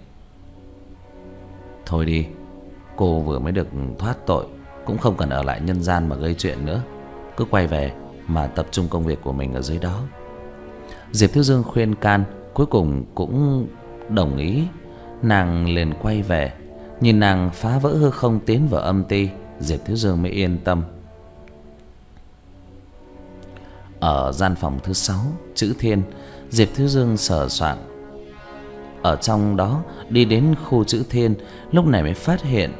Thôi đi, cô vừa mới được thoát tội, cũng không cần ở lại nhân gian mà gây chuyện nữa. Cứ quay về mà tập trung công việc của mình ở dưới đó. Diệp Thiếu Dương khuyên can, cuối cùng cũng đồng ý. Nàng liền quay về. Nhìn nàng phá vỡ hư không tiến vào âm ti, Diệp Thiếu Dương mới yên tâm. Ở gian phòng thứ sáu, chữ thiên, Diệp Thiếu Dương sờ soạng ở trong đó, đi đến khu chữ thiên, lúc này mới phát hiện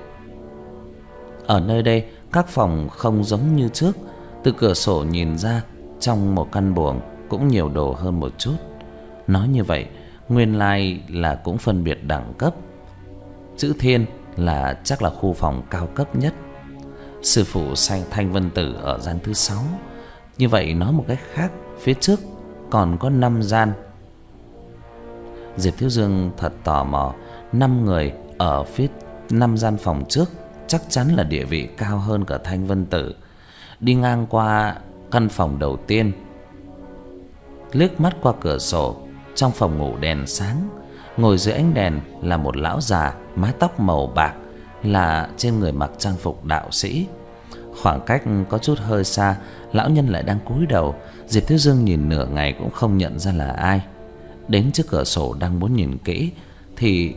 ở nơi đây các phòng không giống như trước. Từ cửa sổ nhìn ra, trong một căn buồng cũng nhiều đồ hơn một chút. Nói như vậy, nguyên lai là cũng phân biệt đẳng cấp. Chữ thiên là chắc là khu phòng cao cấp nhất. Sư phụ Sanh Thanh Vân Tử ở gian thứ sáu. Như vậy nói một cách khác, phía trước còn có năm gian. Diệp Thiếu Dương thật tò mò, năm người ở phía năm gian phòng trước chắc chắn là địa vị cao hơn cả Thanh Vân Tử. Đi ngang qua căn phòng đầu tiên, liếc mắt qua cửa sổ, trong phòng ngủ đèn sáng, ngồi dưới ánh đèn là một lão già, mái tóc màu bạc, là trên người mặc trang phục đạo sĩ. Khoảng cách có chút hơi xa, lão nhân lại đang cúi đầu. Diệp Thiếu Dương nhìn nửa ngày cũng không nhận ra là ai. Đến trước cửa sổ đang muốn nhìn kỹ thì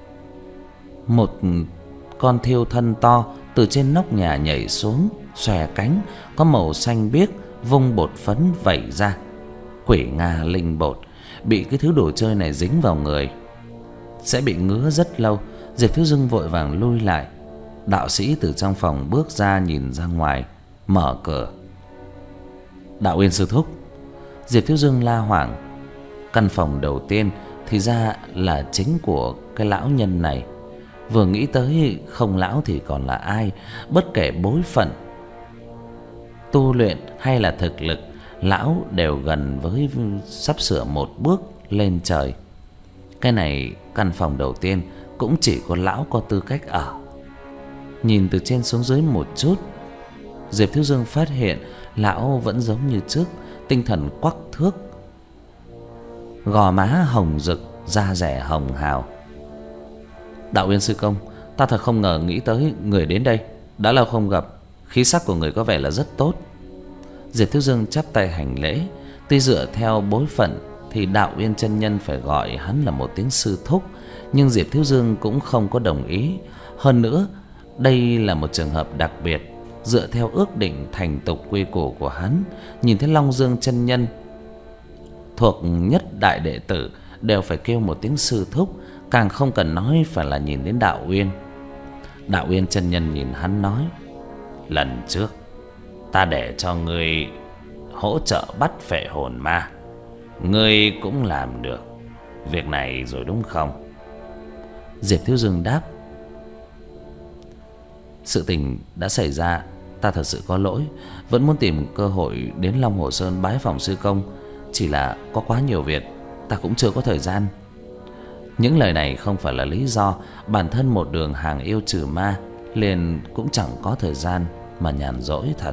một con thiêu thân to từ trên nóc nhà nhảy xuống, xòe cánh, có màu xanh biếc, vung bột phấn vẩy ra. Quỷ Nga linh bột, bị cái thứ đồ chơi này dính vào người sẽ bị ngứa rất lâu. Diệp Thiếu Dương vội vàng lui lại. Đạo sĩ từ trong phòng bước ra, nhìn ra ngoài, mở cửa. Đạo Uyên sư thúc. Diệp Thiếu Dương la hoảng. Căn phòng đầu tiên thì ra là chính của cái lão nhân này. Vừa nghĩ tới không lão thì còn là ai. Bất kể bối phận, tu luyện hay là thực lực, lão đều gần với sắp sửa một bước lên trời. Cái này căn phòng đầu tiên cũng chỉ có lão có tư cách ở. Nhìn từ trên xuống dưới một chút, Diệp Thiếu Dương phát hiện lão vẫn giống như trước, tinh thần quắc thước, gò má hồng rực, da dẻ hồng hào. Đạo Uyên sư công, ta thật không ngờ nghĩ tới người đến đây. Đã lâu không gặp, khí sắc của người có vẻ là rất tốt. Diệp Thiếu Dương chắp tay hành lễ. Tuy dựa theo bối phận thì Đạo Uyên chân nhân phải gọi hắn là một tiếng sư thúc, nhưng Diệp Thiếu Dương cũng không có đồng ý. Hơn nữa, đây là một trường hợp đặc biệt. Dựa theo ước định thành tục quy củ của hắn, nhìn thấy Long Dương chân nhân thuộc nhất đại đệ tử đều phải kêu một tiếng sư thúc, càng không cần nói phải là nhìn đến Đạo Uyên. Đạo Uyên chân nhân nhìn hắn nói: lần trước ta để cho ngươi hỗ trợ bắt phệ hồn ma, ngươi cũng làm được việc này rồi đúng không? Diệp Thiếu Dương đáp: sự tình đã xảy ra, ta thật sự có lỗi, vẫn muốn tìm cơ hội đến Long Hồ Sơn bái phỏng sư công, chỉ là có quá nhiều việc, ta cũng chưa có thời gian. Những lời này không phải là lý do, bản thân một đường hàng yêu trừ ma liền cũng chẳng có thời gian mà nhàn rỗi thật.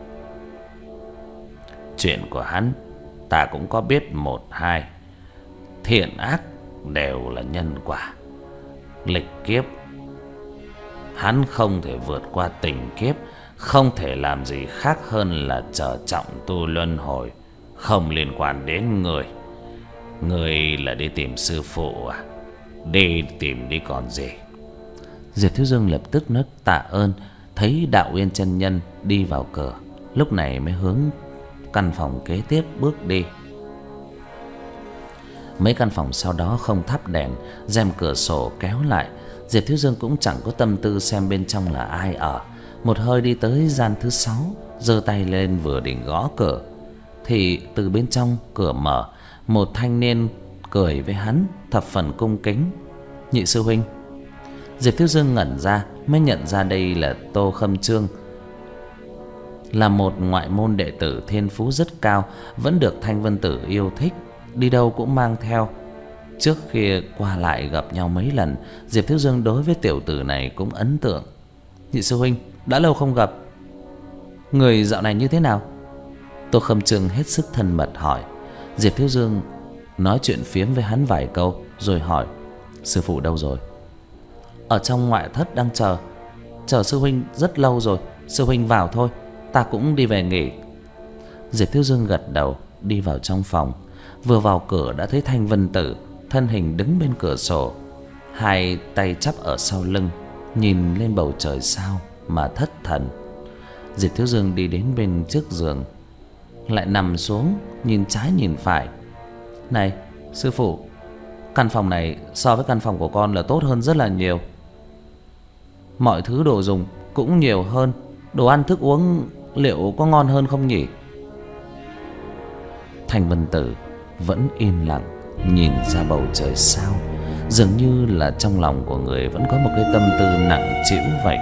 Chuyện của hắn ta cũng có biết một hai, thiện ác đều là nhân quả. Lịch kiếp hắn không thể vượt qua tình kiếp, không thể làm gì khác hơn là trở trọng tu luân hồi, không liên quan đến người. Người là đi tìm sư phụ à? Đi tìm đi còn gì. Diệp Thiếu Dương lập tức nấc tạ ơn. Thấy Đạo Uyên chân nhân đi vào cửa, lúc này mới hướng căn phòng kế tiếp bước đi. Mấy căn phòng sau đó không thắp đèn, rèm cửa sổ kéo lại. Diệp Thiếu Dương cũng chẳng có tâm tư xem bên trong là ai ở. Một hơi đi tới gian thứ sáu, giơ tay lên vừa định gõ cửa thì từ bên trong cửa mở, một thanh niên cười với hắn thập phần cung kính: nhị sư huynh. Diệp Thiếu Dương ngẩn ra mới nhận ra đây là Tô Khâm Trương, là một ngoại môn đệ tử thiên phú rất cao, vẫn được Thanh Vân Tử yêu thích, đi đâu cũng mang theo. Trước khi qua lại gặp nhau mấy lần, Diệp Thiếu Dương đối với tiểu tử này cũng ấn tượng. Nhị sư huynh, đã lâu không gặp, người dạo này như thế nào? Tô Khâm Trương hết sức thân mật hỏi. Diệp Thiếu Dương nói chuyện phiếm với hắn vài câu rồi hỏi: sư phụ đâu rồi? Ở trong ngoại thất đang chờ. Chờ sư huynh rất lâu rồi. Sư huynh vào thôi, ta cũng đi về nghỉ. Diệp Thiếu Dương gật đầu đi vào trong phòng. Vừa vào cửa đã thấy Thanh Vân Tử thân hình đứng bên cửa sổ, hai tay chắp ở sau lưng, nhìn lên bầu trời sao mà thất thần. Diệp Thiếu Dương đi đến bên trước giường, lại nằm xuống nhìn trái nhìn phải. Này sư phụ, căn phòng này so với căn phòng của con là tốt hơn rất là nhiều. Mọi thứ đồ dùng cũng nhiều hơn, đồ ăn thức uống liệu có ngon hơn không nhỉ? Thanh Vân Tử vẫn im lặng nhìn ra bầu trời sao, dường như là trong lòng của người vẫn có một cái tâm tư nặng trĩu vậy.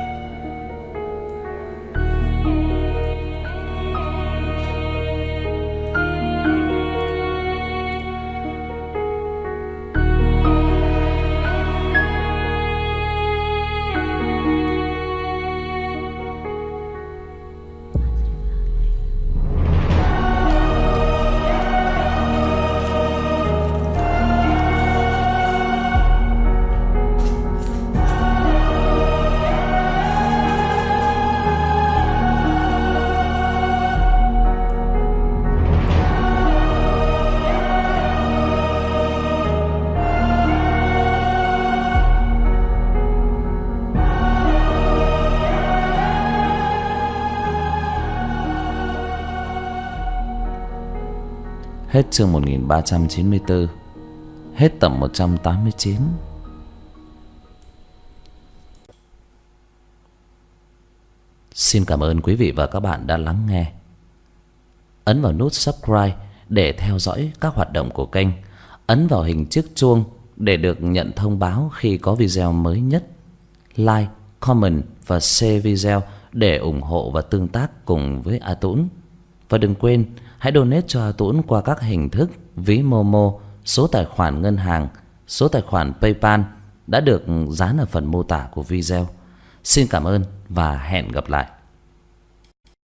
Hết chương một nghìn ba trăm chín mươi tư. Hết tập một trăm tám mươi chín. Xin cảm ơn quý vị và các bạn đã lắng nghe. Ấn vào nút subscribe để theo dõi các hoạt động của kênh. Ấn vào hình chiếc chuông để được nhận thông báo khi có video mới nhất. Like, comment và share video để ủng hộ và tương tác cùng với A Tũng. Và đừng quên hãy donate cho A Tũng qua các hình thức ví Momo, số tài khoản ngân hàng, số tài khoản PayPal đã được dán ở phần mô tả của video. Xin cảm ơn và hẹn gặp lại.